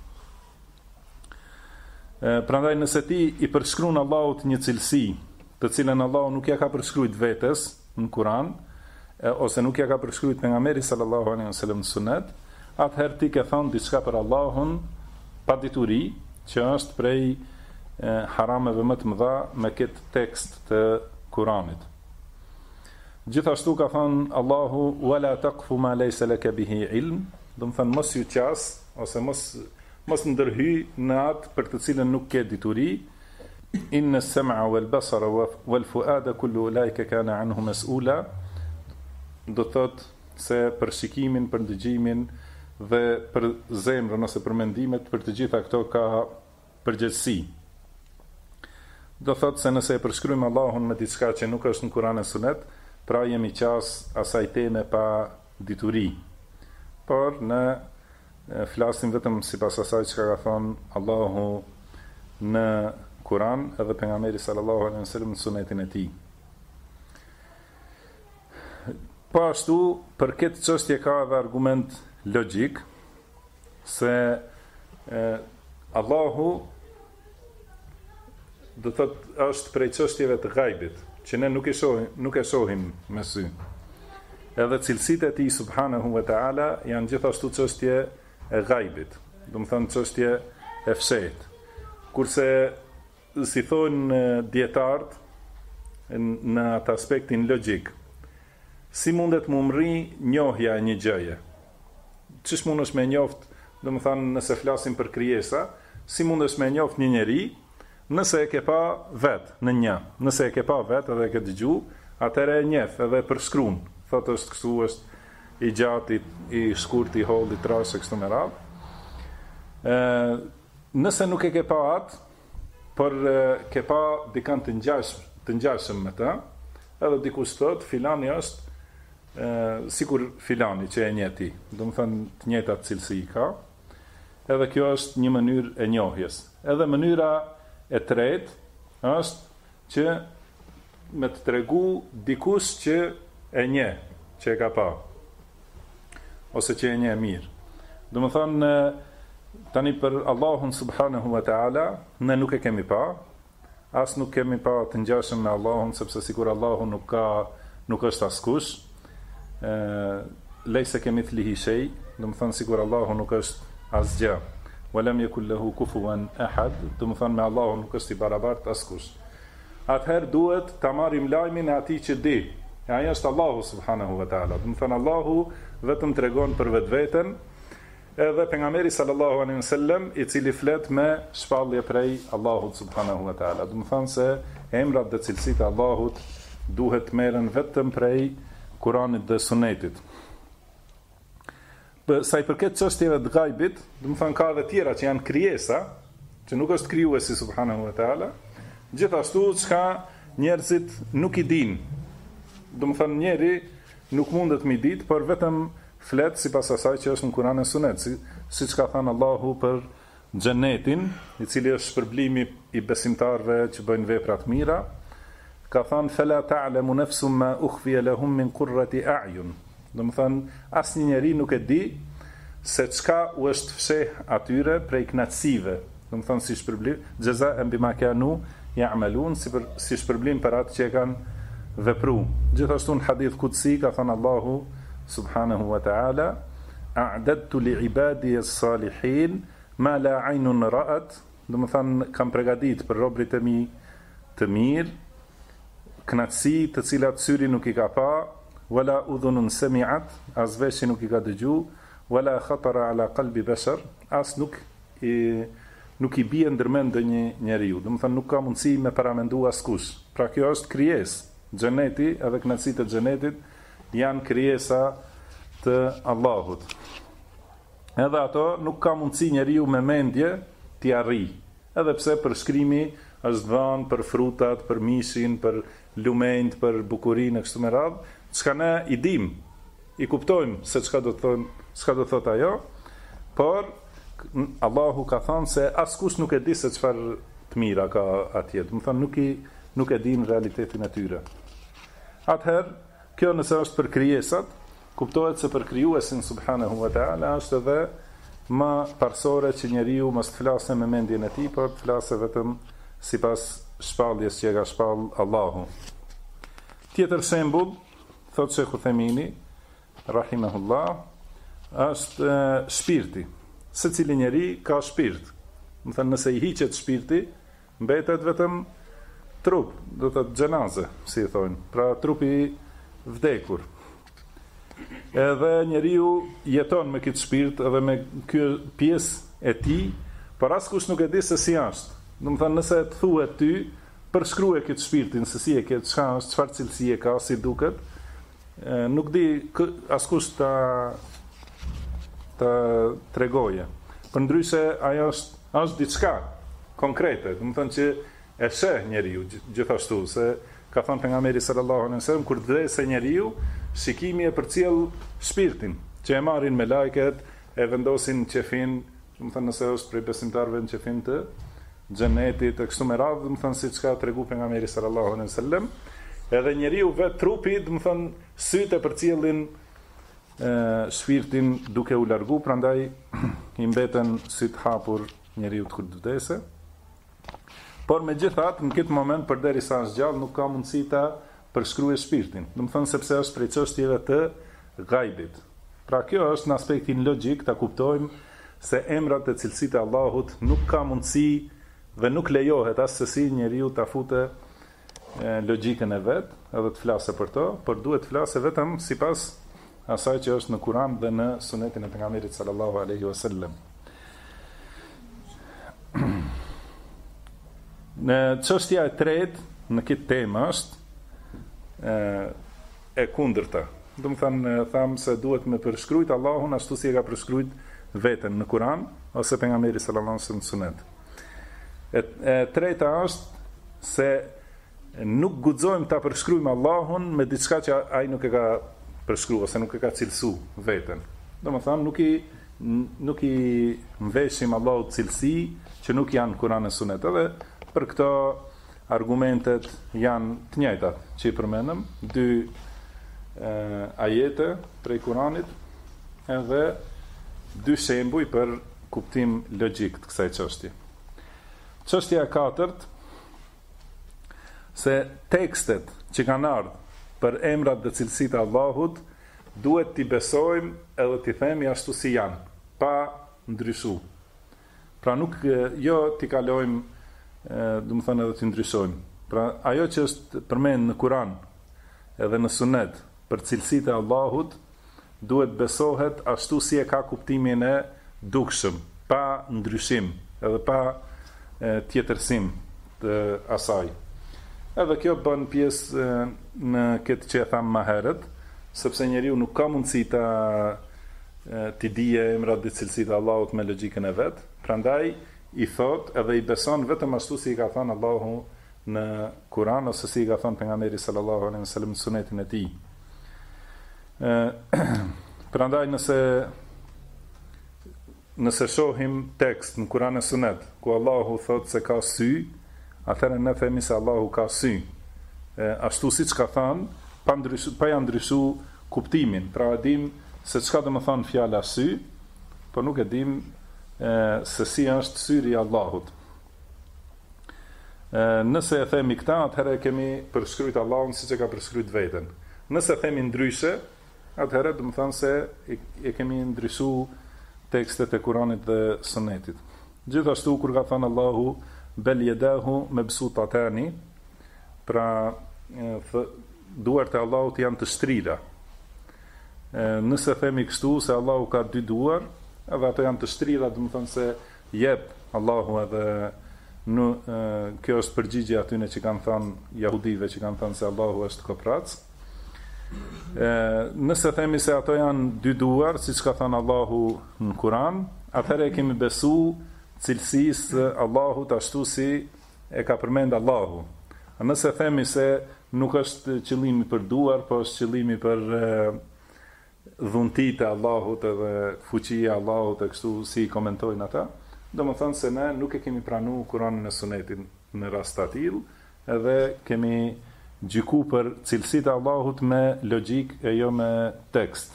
Prandaj nëse ti i përshkruan Allahut një cilësi, të cilën Allahu nuk ja ka përshkruajt vetes në Kur'an, ose nuk ja ka përshkruajt pejgamberit sallallahu alaihi wasallam në Sunet, atëherë ti ke thënë diçka për Allahun pa dituri, që është prej harameve më të mëdha me këtë tekst të Kuranit. Gjithashtu ka thënë Allahu wala taqfu ma laysa laka bihi ilm, do të thënë mos ju qas ose mos ndërhy në atë për të cilën nuk ke dituri. Inna as-sam'a wal basara wal fuada kullu ulaika kana anhu mas'ula. Do thot se për shikimin, për dëgjimin dhe për zemrën ose për mendimet, për të gjitha këto ka përgjegjësi. Do thot se nëse e përshkruajmë Allahun me diçka që nuk është në Kur'an e Sunet, pra jemi qas asaj teme pa dituri. Por në flasim vetëm sipas asaj që ka thënë Allahu në Kur'an edhe pejgamberi sallallahu alaihi wasallam në Sunetin e tij. Po ashtu, për këtë çështje ka edhe argument logjik se Allahu do thotë është prej çështjeve të ghaibit, që ne nuk e shohim me sy. Edhe cilësitë e tij subhanahu wa taala janë gjithashtu çështje e ghaibit, do të thonë çështje e fshehtë. Kurse si thonë dietarët në atë aspektin logjik, si mundet më mri njohja e një gjëje? Çish mundesh me njoft, do të thonë nëse flasim për krijesa, si mundesh me njoft një njeri nëse e ke pa vet në një, nëse e ke pa vet edhe e ke dëgju, atëherë e njeh edhe e përshkruan. Thotë është kështu, është i gjatë, i shkurt, i holl, i trashë kështu me radhë. Nëse nuk e ke pa atë, por ke pa dikant të ngjashëm me të, edhe dikush thotë filani është sikur filani që e njeh ti, do të thënë të njëjtat cilësi ka. Edhe kjo është një mënyrë e njohjes. Edhe mënyra e tretë është që me të tregu dikush që e njeh, që e ka pa, ose që e njeh mirë. Do të thënë tani për Allahun subhanahu wa taala ne nuk e kemi pa, as nuk kemi pa të ngjashëm me Allahun, sepse sikur Allahu nuk është askush. Lejse kemi të lihi shej, do të thënë sikur Allahu nuk është asgjë. Walam yakul lahu kufuwan ahad, do të thënë me Allahun nuk është i barabartë askush. Atëherë duhet ta marrim lajmin e atij që di. E ai është Allahu subhanahu wa taala. Do të thënë Allahu vetëm tregon për vetveten, edhe pejgamberi sallallahu alaihi wasallam i cili flet me shpallje prej Allahut subhanahu wa taala. Do të thënë se emrat dhe cilësitë e Allahut duhet merren vetëm prej Kuranit dhe Sunetit. Sa i përket çështjeve të ghaibit, do të thënë ka edhe tjera që janë krijesa, që nuk është krijuesi subhanahu wa taala, gjithashtu çka njerëzit nuk i dinë. Do të thënë njeri nuk mundet mi ditë, por vetëm flet sipas asaj që është në Kur'an e Sunet, siç ka thënë Allahu për xhenetin, i cili është shpërblimi i besimtarëve që bëjnë vepra të mira. Ka thënë fala ta'lamu nafsun ma ukhfiya lahum min qurrati a'yun. Domethënë asnjë njeri nuk e di se çka u është fsheh atyre prej knatësive. Domethënë si shpërblim, jaza'an bima kanu ya'malun, si shpërblim për atë që e kanë vepruar. Gjithashtu në hadith kutsi ka thënë Allahu subhanahu wa ta'ala: a'dadtu li'ibadi as-salihin ma la 'aynun ra'at. Domethënë kam përgatitur për robërit e mi të mirë knatësi të cilat syri nuk i ka pa, wala udhunun sami'at, as veshi nuk i ka dëgju, wala khatara ala qalbi bashar, as nuk i bie ndërmend ndonjë njeriu. Domethënë nuk ka mundësi me paramendu askush. Pra kjo është krijesë. Xheneti edhe knatësitë e xhenetit janë krijesa të Allahut. Edhe ato nuk ka mundësi njeriu me mendje t'i arrijë. Edhe pse përshkrimi është dhënë për frutat, për mishin, për lumenjt, për bukurinë e kështu me radhë, çka ne i dim, i kuptojmë se çka do të thotë ajo, por Allahu ka thënë se askush nuk e di se çfarë të mira ka atje. Do të thonë nuk e din realitetin e tyre. Atëherë, kjo nëse është për krijesat, kuptohet se për krijuesin subhanahu wa ta'ala është edhe më parsore që njeriu mos të flasë me mendjen e tij, por të flasë vetëm sipas shpalljes që e ka shpall Allahu. Tjetër shembull, thot Sheikh Uthemini rahimahullah, është shpirti. Secili njeri ka shpirt. Do thënë nëse i hiqet shpirti, mbetet vetëm trup, do të thotë xhenaze, si i thonë. Pra trupi vdekur. Edhe njeriu jeton me këtë shpirt edhe me kjo pjesë e tij, por askush nuk e di se si është. Do të thënë nëse të thuhet ty, përshkruaj këtë shpirtin se si e ke, çfarë është, çfarë cilësi e ka, si duket, nuk di askush ta tregoje. Përndryshe ajo është diçka konkrete, do të thonë që e sheh njeriu gjithashtu, se ka thënë pejgamberi sallallahu alaihi wasallam, kur vdesë njeriu, shikimi e përcjell shpirtin, që e marrin me lajket, e vendosin në qefin, do të thënë nëse është prej besimtarëve në qefin të xhenetit e kështu me radhë, do të thënë siç ka tregu pejgamberi sallallahu alaihi wasallam, edhe njeriu vet trupi, do të thënë sytë e përcjellin shpirtin duke u largu, prandaj i mbeten sytë hapur njeriu kur të vdesë. Por megjithatë, në këtë moment përderisa është gjallë, nuk ka mundësi ta përshkruajë shpirtin. Do të thonë sepse është prej çështjeve të gajbit. Pra kjo është në aspektin logjik, ta kuptojmë se emrat e cilësitë e Allahut nuk ka mundësi dhe nuk lejohet as sesi njeriu ta futë logjikën e vet, edhe të flasë për to, por duhet të flasë vetëm sipas asaj që është në Kur'an dhe në Sunetin e pejgamberit sallallahu alaihi wasallam. Në çështja e tretë në këtë temë është e kundërta. Do të them se duhet me përshkruajt Allahun ashtu si e ka përshkruajt veten në Kur'an ose pejgamberi sallallahu alaihi wasallam në Sunet. E treta është se nuk guxojmë ta përshkruajmë Allahun me diçka që ai nuk e ka përshkruar ose nuk e ka cilësu veten. Domethënë nuk i mveshim Allahut cilësi që nuk janë Kur'an e Sunet. Edhe për këto argumentet janë të njëjtat që i përmendëm, 2 ajete prej Kur'anit edhe 2 shembuj për kuptim logjik të kësaj çështje. Çështja e katërt, se tekstet që kanë ardhur për emrat dhe cilësitë e Allahut duhet t'i besojmë edhe t'i themi ashtu si janë, pa ndryshu. Pra nuk jo t'i kalojmë, do të thonë edhe t'i ndryshojmë. Pra ajo që është përmend në Kur'an edhe në Sunet për cilësitë e Allahut duhet besohet ashtu si e ka kuptimin e dukshëm, pa ndryshim, edhe pa tjetërsim të asaj. Edhe kjo bën pjesë në këtë që e thamë më herët, sepse njeriu nuk ka mundësi t'i dije emrat dhe cilësitë e Allahut me logjikën e vet. Prandaj i thot edhe i beson vetëm ashtu si i ka thënë Allahu në Kur'an ose si i ka thënë pejgamberi sallallahu alaihi wasallam në Sunetin e tij. Prandaj nëse shohim tekst në Kur'an e Sunet, ku Allahu thot se ka sy, atëherë ne themi se Allahu ka sy. Ashtu siç ka thënë, pa ja ndryshu kuptimin. Pra e dim se çka do të thonë fjala sy, por nuk e dim se si është syri i Allahut. Nëse e themi këta, atëherë kemi përshkruajt Allahun siç e ka përshkruajt veten. Nëse themi ndryshe, atëherë do të thonë se e kemi ndryshu tekstet e Kuranit dhe Sunetit. Gjithashtu kur ka thënë Allahu bel yedahu mabsutatani, pra duart e Allahut janë të shtrira. Nëse themi kështu se Allahu ka dy duar, edhe ato janë të shtrira, do të thonë se jep Allahu edhe kjo është përgjigje atyne që kanë thënë jahudive që kanë thënë se Allahu është koprac. Nëse themi se ato janë dy duar, siç ka thënë Allahu në Kur'an, atëherë kemi besu cilësisë Allahut ashtu si e ka përmend Allahu. Nëse themi se nuk është qëllimi për duar, po është qëllimi për dhuntitë e Allahut edhe fuqia e Allahut e kështu si komentojnë ata, do më thënë se ne nuk e kemi pranu Kur'anin e Sunetin në rast të tillë, edhe kemi gjyku për cilësitë e Allahut me logjik e jo me tekst.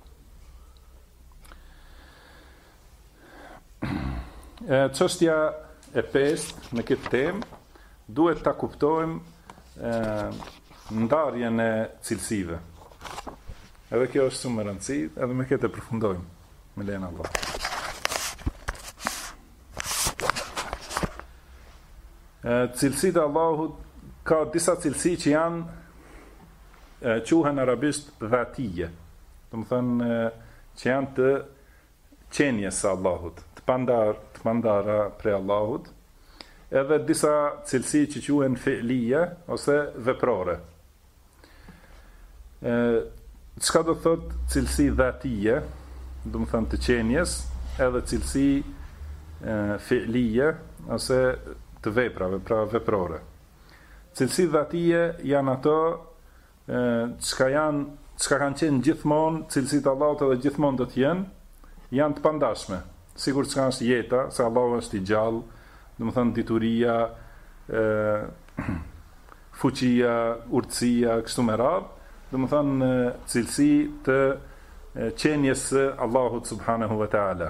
Çështja e pestë në këtë temë duhet ta kuptojmë ndarjen e cilësive. Edhe kjo është shumë e rëndësishme, edhe me këtë e përfundojmë me lejen e Allahut. Cilësitë e Allahut, ka disa cilësi që janë quhen arabisht dhatije, do të thënë që janë të qenjes së Allahut, të pandara prej Allahut, edhe disa cilësi që quhen fi'lije ose veprore. Çka do thot cilësi dhatije, do të thënë të qenjes, edhe cilësi fi'lije ose të veprave, pra veprore. Cilësi dhatije janë ato çka kanë qenë gjithmonë cilësitë e Allahut edhe gjithmonë do të janë të pandashme. Sigur çka është jeta, se Allahu është i gjallë, do të thënë dituria, fuqia, urtësia, kështu me radhë, do të thënë cilësi të qenjes së Allahut subhanahu wa taala.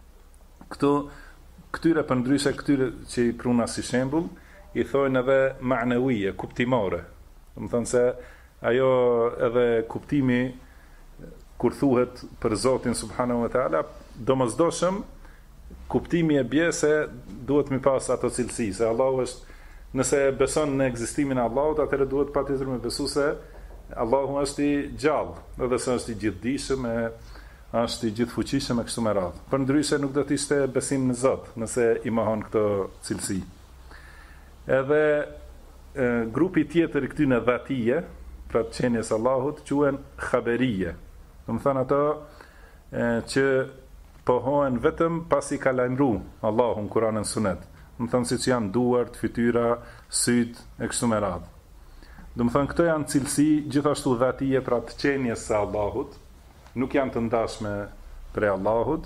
Këtyre përndryshe, këtyre që i pruna si shembull, i thojnë edhe ma'nawije, kuptimore. Do të thënë se ajo edhe kuptimi kur thuhet për Zotin subhanahu wa taala, domosdoshëm kuptimi e bie se duhet mi pas ato cilësi, se Allahu është, nëse beson në ekzistimin e Allahut, atëherë duhet patjetër me besu se Allahu është i gjallë, edhe se është i gjithdijshëm, është i gjithfuqishëm e kështu me radhë. Përndryshe nuk do të ishte besim në Zot, nëse i mohon këto cilësi. Edhe grupi tjetër i këtyne dhatije, pra të qenjes Allahut, quhen khaberije. Do të thënë ato që pohohen vetëm pasi ka lajmëru Allahun Kur'anin Sunet. Do të thënë siç janë duart, fytyra, syt e kështu me radhë. Do të thënë këto janë cilësi gjithashtu dhatije, pra të qenjes së Allahut, nuk janë të ndashme prej Allahut,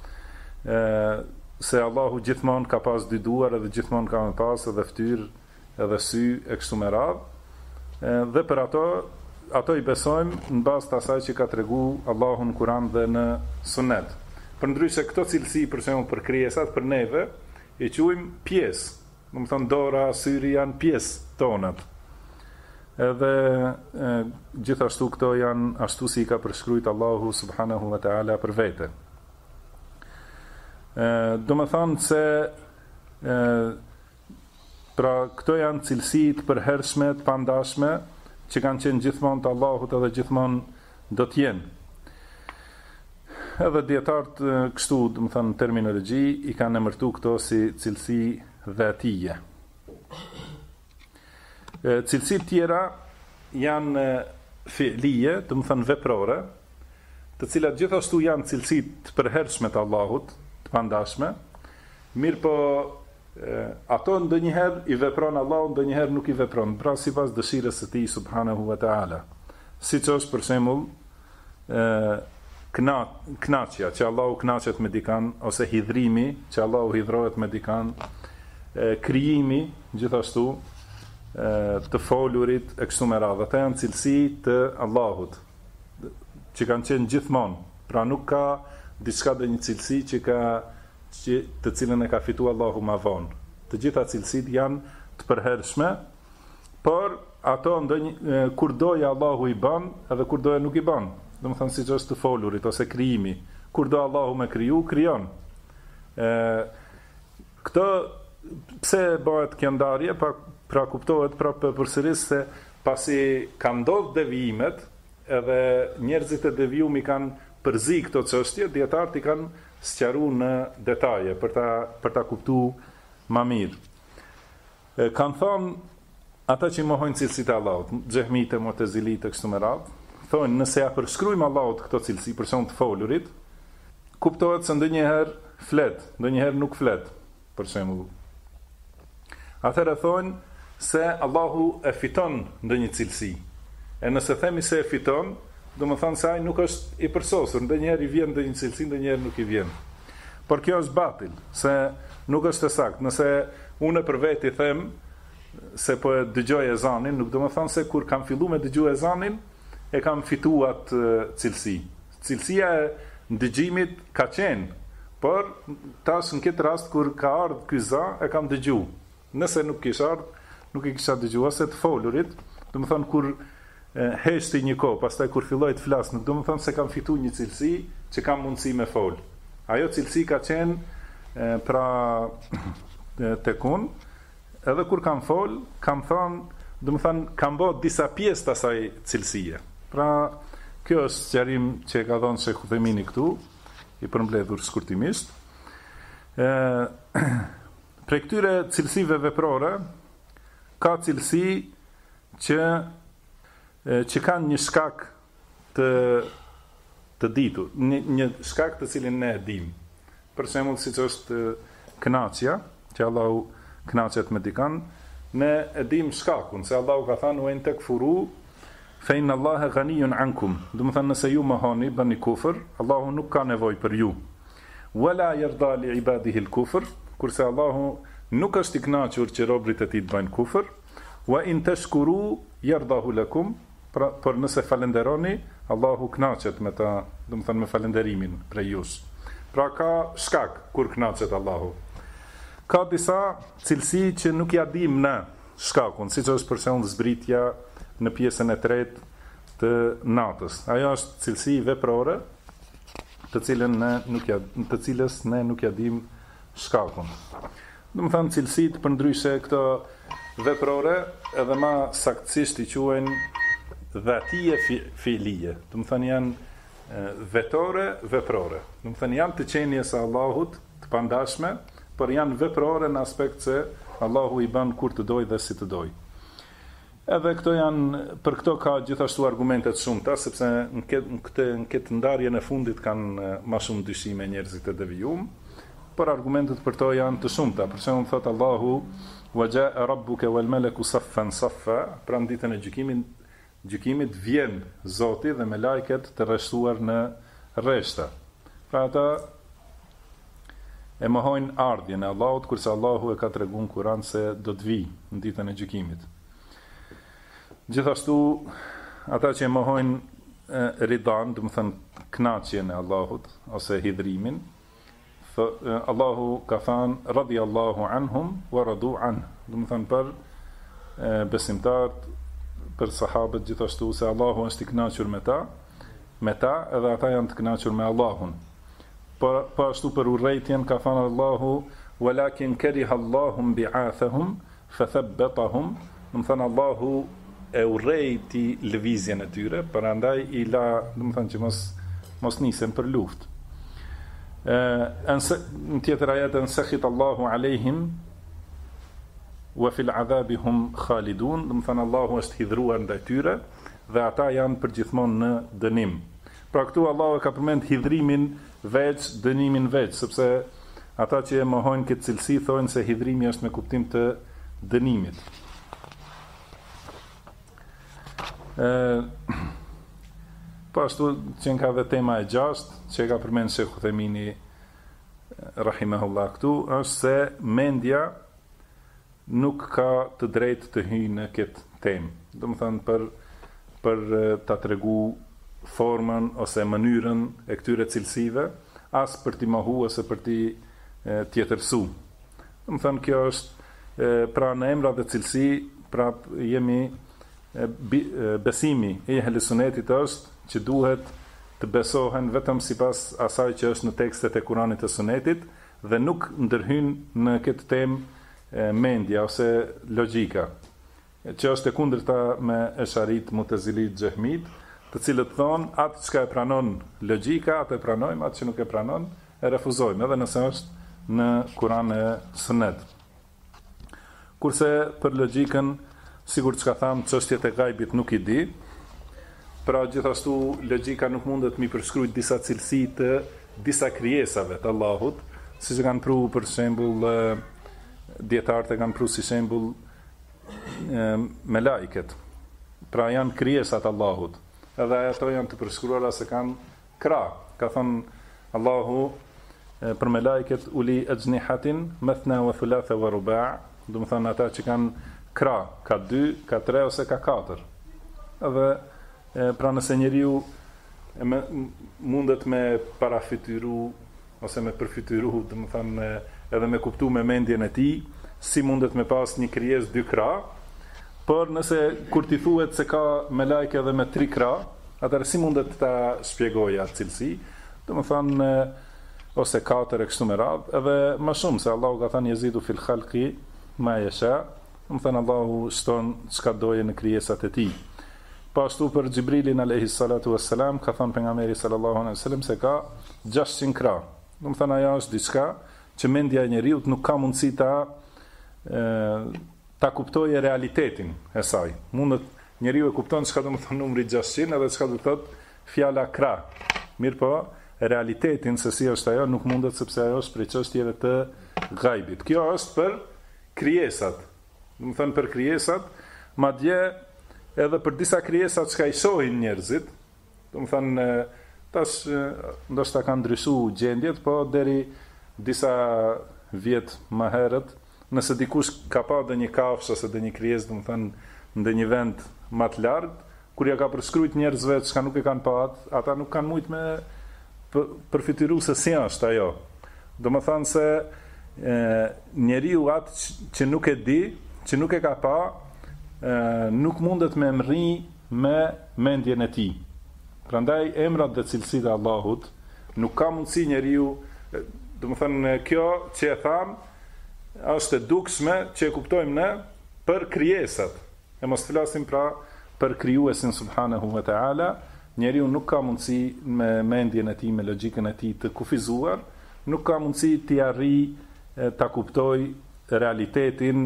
se Allahu gjithmonë ka pas dy duar edhe gjithmonë ka me pas edhe fytyrë edhe sy e kështu me radhë, dhe për ato i besojmë në bazë të asaj që ka tregu Allahu në Kur'an dhe në Sunet. Përndryshe këto cilësi për shembull për krijesat, për neve i quajmë pjesë, do të thonë dora, syri janë pjesë tonat. Edhe gjithashtu këto janë ashtu si i ka përshkruajt Allahu subhanahu wa taala për vete. Do të thonë se pra këto janë cilësi të përhershme, të pandashme, që kanë qenë gjithmonë të Allahut edhe gjithmonë do të jenë. Edhe dietarët kështu, do të thonë terminologji, i kanë emërtu këto si cilësi dhatije. Cilësit tjera janë fi'lije, do të thënë veprore, të cilat gjithashtu janë cilësit të përhershme të Allahut, të pandashme, mirë po ato ndonjëherë i vepron Allahu, ndonjëherë nuk i vepron, pra sipas dëshirës së tij subhanahu wa taala. Siç është për shembull knaqja, që Allahu knaqet me dikan, ose hidhrimi, që Allahu hidhrohet me dikan, krijimi, gjithashtu, të folurit e kështu me radhë. Ata janë cilësi të Allahut, që kanë qenë gjithmonë. Pra nuk ka diçka dhe një cilësi të cilën e ka fitu Allahu ma vonë. Të gjitha cilësit janë të përhershme, por ato kur doja Allahu i ban, edhe kur doja nuk i ban. Dhe më thënë si që është të folurit, ose krijimi. Kur do Allahu me kriju, krijon. Këtë, pse bëhet kjo ndarje, pra kuptohet përsëris se pasi kanë ndodhur devijimet, edhe njerëzit e devijumi kanë përzi këto çështje, dietarët i kanë sqaruar në detaje për ta kuptuar më mirë. Kanë thonë ata që mohojnë cilësitë e Allahut, xehmitë, mu'tezilitë kështu me radhë, thonë nëse ja përshkruajmë Allahut këto cilësi, për shembull të folurit, kuptohet se ndonjëherë flet, ndonjëherë nuk flet, për shembull. Atëherë thonë se Allahu e fiton ndonjë cilësi. E nëse themi se e fiton, do të thonë se ai nuk është i përsosur, ndonjëherë i vjen ndonjë cilësi, ndonjëherë nuk i vjen. Por kjo është batil, se nuk është e saktë. Nëse unë për veti them se po e dëgjoj ezanin, nuk do të thonë se kur kam filluar me dëgjuar ezanin, e kam fituar atë cilësi. Cilësia e ndëgjimit ka qenë, por tash në këtë rast kur ka ardhur ky za, e kam dëgjuar. Nëse nuk kisha ardhur, nuk e kisha dëgjuar se të folurit, do të thonë kur heshti një kohë, pastaj kur filloi të flas, nuk do të thonë se kam fituar një cilësi që kam mundësi me fol. Ajo cilësi ka qenë pra tek unë, edhe kur kam fol, kam thonë, do të thonë kam bërë disa pjesë të asaj cilësie. Pra kjo është sqarim që ka dhënë Sheikh Uthemini këtu, i përmbledhur shkurtimisht. Për këtyre cilësive veprore ka cilësi që kanë një shkak të ditur, një shkak të cilin ne e dim. Për shembull, siç është kënaqja, që Allahu kënaqet me dikan, ne e dim shkakun, se Allahu ka thënë wa in takfuru fa inna Allaha ghaniyun ankum. Do të thënë nëse ju mohoni, bëni kufër, Allahu nuk ka nevojë për ju. Wala yarda li ibadihi al-kufr, kurse Allahu nuk është i kënaqur që robërit e tij të bëjnë kufër. Wa in tashkuru yardahu lakum, por nëse falenderoni, Allahu kënaqet me ta, do të thënë me falenderimin prej jush. Pra ka shkak kur kënaqet Allahu. Ka disa cilësi që nuk ja dim në shkakun, siç është për shembull zbritja në pjesën e tretë të natës. Ajo është cilësi veprore, të cilës ne nuk ja dim shkakun. Do të thënë cilësitë përndryshe këto veprore, edhe më saktësisht i quajnë dhatije fi'lije. Do të thënë janë vetore, veprore. Do të thënë janë të qenies së Allahut, të pandashme, por janë veprore në aspekt se Allahu i bën kur të doj dhe si të doj. Edhe këto janë, për këto ka gjithashtu argumentet shumëta, sepse në këtë ndarje në fundit kanë ma shumë dyshime njerëzit e devijum, por argumentet për to janë të shumëta. Për shembull thot Allahu wa jaa rabbuka wal malaku saffan saffa, pra në ditën e gjykimit vjen Zoti dhe me lajket të rreshtuar në rreshta. Pra ata e mohojnë ardhjen e Allahut, kurse Allahu e ka treguar në Kur'an se do të vijë në ditën e gjykimit. Gjithashtu, ata që e mohojnë ridan, do të thënë kënaqjen e Allahut ose hidhrimin, Allahu ka thënë radiyallahu anhum wa radu an, do të thënë për besimtarët, për sahabët gjithashtu se Allahu është i kënaqur me ta, edhe ata janë të kënaqur me Allahun. Po ashtu për urrejtjen ka thënë Allahu walakin kariha Allahum bi'athahum fathabbatahum, do të thënë Allahu e urrejti lëvizjen e tyre, prandaj i la, do të thënë që mos nisen për luftë. Në tjetër ajet sakhit Allahu alehim wa fil adhabi hum khalidun, do të thënë Allahu është hidhruar ndaj tyre dhe ata janë përgjithmonë në dënim. Pra këtu Allahu ka përmend hidhrimin veç, dënimin veç, sepse ata që e mohojnë këtë cilësi thonë se hidhrimi është me kuptim të dënimit. Po ashtu që ka dhe tema e gjashtë, që ka përmenë Shekhu Themini rahimahullah këtu, është se mendja nuk ka të drejtë të hyjë në këtë temë. Do më thënë për ta tregu formën ose mënyrën e këtyre cilësive, as për t'i mohu ose për t'i tjetërsu. Do më thënë kjo është pra në emra dhe cilësi, pra jemi besimi i ehli sunetit është që duhet të besohen vetëm sipas asaj që është në tekstet e Kuranit të Sunetit dhe nuk ndërhyn në këtë temë mendja ose logjika, që është e kundërta me Esharit, Mutezilit, Xehmit, të cilët thonë atë çka e pranon logjika, atë e pranojmë, atë që nuk e pranon e refuzojmë, edhe nëse është në Kuran e Sunet. Kurse për logjikën, sigur që ka thamë, çështjet e gajbit nuk i di, pra gjithashtu logjika nuk mundet mi përshkruajt disa cilësi të disa krijesave të Allahut, siç e kanë pru për shembull dietarët e kanë pru si shembull me lajket. Pra janë krijesat Allahut. Edhe ato janë të përshkruara se kanë krah. Ka thënë Allahu për me lajket uli ajnihatin mathna wa thulatha wa ruba', do të thonë ata që kanë krah, ka 2, ka 3 ose ka 4. Edhe pra nëse njeriu mundet me parafytyru ose me përfytyru, do të thënë edhe me kuptu me mendjen e tij, si mundet me pas një krijesë 2 krah, por nëse kur ti thuhet se ka me lajke edhe me 3 krah, atëherë si mundet ta shpjegoj atë cilësi, do të thënë ose 4 e kështu me radhë, edhe më shumë se Allahu ka thënë yezidu fil khalqi ma yasha, do të thënë Allahu shton çka doje në krijesat e tij. Po ashtu për Xhibrilin alayhi salatu wassalam ka thënë pejgamberi sallallahu alaihi wasallam se ka 600 krah. Do të thënë ajo është diçka që mendja e njeriu nuk ka mundësi ta kuptojë realitetin e saj. Mundet njeriu e kupton çka do të thonë numri 600 edhe çka do të thotë fjala krah. Mirë po, realitetin se si është ajo nuk mundet sepse ajo është prej çështjeve të gajbit. Kjo është për krijesat. Do të thënë për krijesat, madje edhe për disa krijesa që i shohin njerëzit, do të thënë tash ndoshta kanë ndryshuar gjendjet, po deri disa vjet më herët, nëse dikush ka pa ndonjë kafshë ose ndonjë krijesë, do të thënë në ndonjë vend më të larg, kur ja ka përshkruajt njerëzve çka nuk e kanë pa, ata nuk kanë mujt me përfituar se si është ajo. Do të thënë se njeriu atë që nuk e di, që nuk e ka pa, nuk mundet me mri me mendjen e tij. Prandaj emrat dhe cilësitë e Allahut nuk ka mundësi njeriu, do të thënë kjo që e tham është e dukshme që e kuptojmë ne për krijesat. E mos flasim pra për krijuesin subhanahu wa taala, njeriu nuk ka mundësi me mendjen e tij, me logjikën e tij të kufizuar, nuk ka mundësi t'i arrijë ta kuptoj realitetin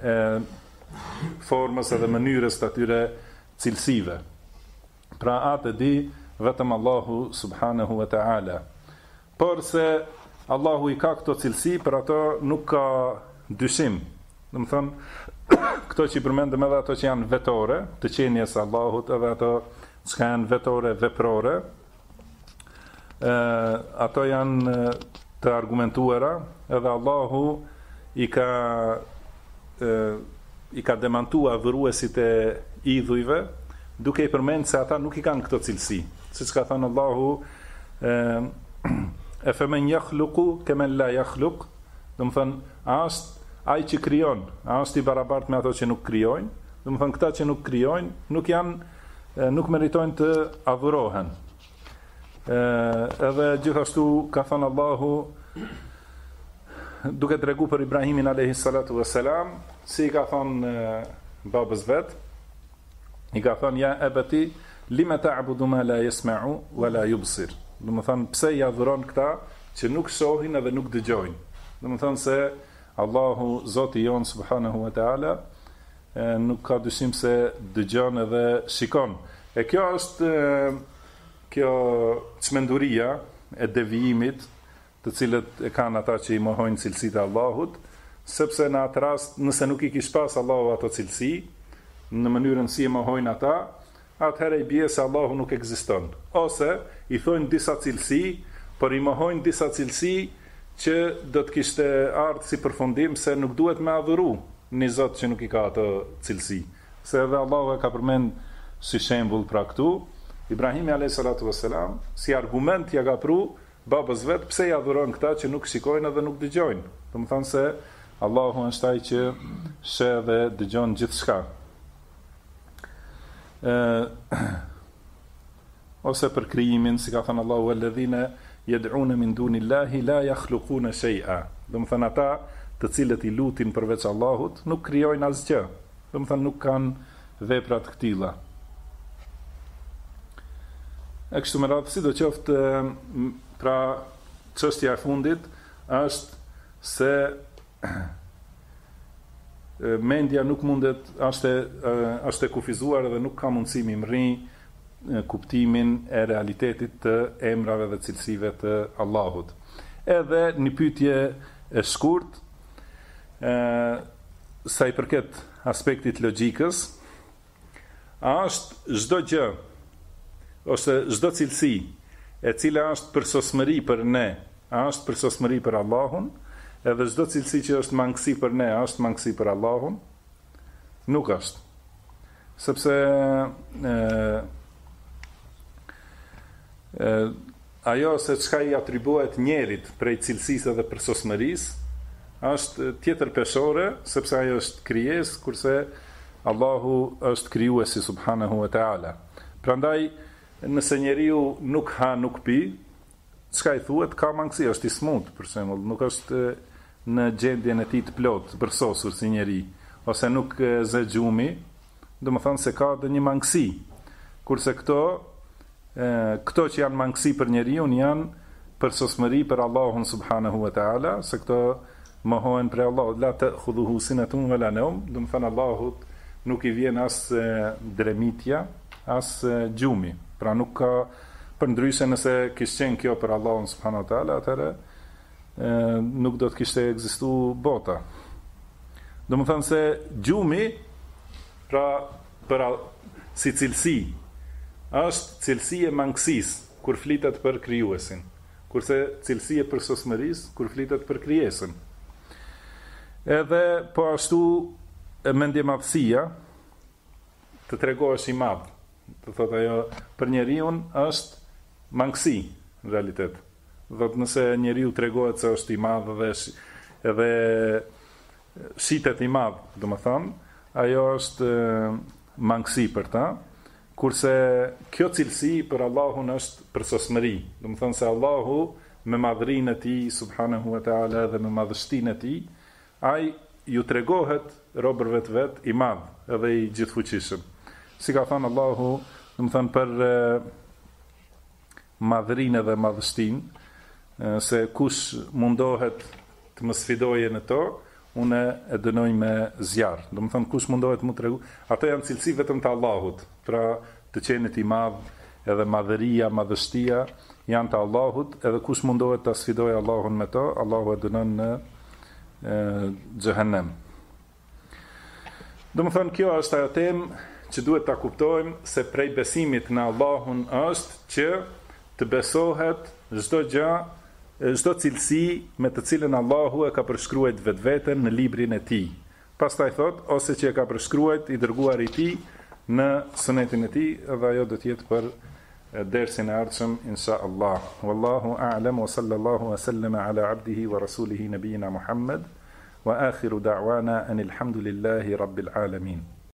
formës edhe mënyrës të atyre cilësive. Pra atë di vetëm Allahu subhanahu wa ta'ala. Por se Allahu i ka këto cilësi, për ato nuk ka dyshim. Dhe më thënë, këto që i përmendëm edhe ato që janë vetore, të qenjes Allahut, edhe ato që janë vetore veprore, ato janë të argumentuara, edhe Allahu i ka demantua vëruesit e idhujve, duke i përmend se ata nuk i kanë këto cilësi. Siç ka thënë Allahu, e femen yakhluqu kemen la yakhluq, do të thënë, a është ai që krijon, a është i barabartë me ato që nuk krijojnë? Do të thënë, këta që nuk krijojnë, nuk meritojnë të adhurohen. Edhe gjithashtu ka thënë Allahu, duke tregu për Ibrahimin alayhi salatu wassalam, si i ka thonë babës vet, i ka thonë ja ebeti lima ta'budu ma la yasma'u wa la yubsir. Do të thonë pse i adhuron këta që nuk shohin edhe nuk dëgjojnë. Do të thonë se Allahu Zoti jon subhanahu wa taala nuk ka dyshim se dëgjon edhe shikon. E kjo është kjo çmenduria e devijimit, të cilët e kanë ata që i mohojnë cilësitë e Allahut, sepse në atë rast, nëse nuk i kish pas Allahu ato cilësi, në mënyrën si e mohojnë ata, atëherë i bie se Allahu nuk ekziston. Ose i thonë disa cilësi, por i mohojnë disa cilësi që do të kishte ardhur si përfundim se nuk duhet me adhuru një Zot që nuk i ka ato cilësi. Se edhe Allahu e ka përmend si shembull pra këtu, Ibrahimi alayhis salatu wassalam, si argument ja ka pru babës vet pse i adhuron këta që nuk shikojnë edhe nuk dëgjojnë. Domethënë se Allahu është ai që sheh dhe dëgjon gjithçka. Ose për krijimin, si ka thënë Allahu, alladhina yad'una min dunillahi la yakhluquna shay'a. Domethënë ata të cilët i lutin përveç Allahut nuk krijojnë asgjë. Domethënë nuk kanë vepra të këtilla. E kështu me radhë, sidoqoftë, pra çështja e fundit është se mendja nuk mundet, është e kufizuar dhe nuk ka mundësi mi mri kuptimin e realitetit të emrave dhe cilësive të Allahut. Edhe një pyetje e shkurt, sa i përket aspektit logjikës, është çdo gjë ose çdo cilësi e cila është përsosmëri për ne, është përsosmëri për Allahun, edhe çdo cilësi që është mangësi për ne, është mangësi për Allahun, nuk është. Sepse ajo se çka i atribuohet njerit prej cilësisë dhe përsosmërisë, është tjetër peshore, sepse ajo është krijesë, kurse Allahu është krijuesi subhanahu wa taala. Prandaj nëse njeriu nuk ha, nuk pi, çka i thuhet, ka mangësi, është i smut, për shembull, nuk është në gjendjen e tij të plotë, përsosur si njeri, ose nuk zë gjumi, domethënë se ka edhe një mangësi. Kurse këto që janë mangësi për njeriu janë përsosmëri për Allahun subhanahu wa taala, se këto mohohen për Allahut, la ta'khudhuhu sinatun wala nawm, domethënë Allahut nuk i vjen as dremitja, as gjumi. Pra nuk ka, përndryshe nëse kishte qenë kjo për Allahun subhanahu wa taala, atëherë nuk do të kishte ekzistuar bota. Domethënë se gjumi, pra si cilësi, është cilësi e mangësisë kur flitet për krijuesin, kurse cilësi e përsosmërisë kur flitet për krijesën. Edhe po ashtu mendjemadhësia të tregohesh i madh. Të thotë ajo për njeriu është mangësi në realitet. Do të nëse njeriu tregohet se është i madh dhe edhe shitet i madh, domethënë, ajo është mangësi për ta, kurse kjo cilësi për Allahun është përsosmëri. Domethënë se Allahu me madhrinë e tij subhanahu wa taala dhe me madhështinë e tij, ai ju tregohet robërve të vet i madh edhe i gjithfuqishëm. Si ka thënë Allahu, domethënë për madhrinë dhe madhështinë, se kush mundohet të më sfidojë në to, unë e dënoj me zjarr. Domethënë kush mundohet më tregu, ato janë cilësi vetëm të Allahut. Pra të qenit i madh, edhe madhëria, madhështia janë të Allahut, edhe kush mundohet të sfidojë Allahun me to, Allahu e dënon në xhehenem. Domethënë kjo është ajo temë që duhet ta kuptojmë, se prej besimit në Allahun është që të besohet çdo gjë, çdo cilësi me të cilën Allahu e ka përshkruar vetveten në librin e tij. Pastaj thot, ose që e ka përshkruar i dërguari i tij në sunetin e tij, dhe ajo do të jetë për dersin e ardhshëm insha Allah. Wallahu a'lam wa sallallahu wa sallama ala abdihi wa rasulihi nabiyina Muhammad wa akhiru da'wana anil hamdulillahi rabbil alamin.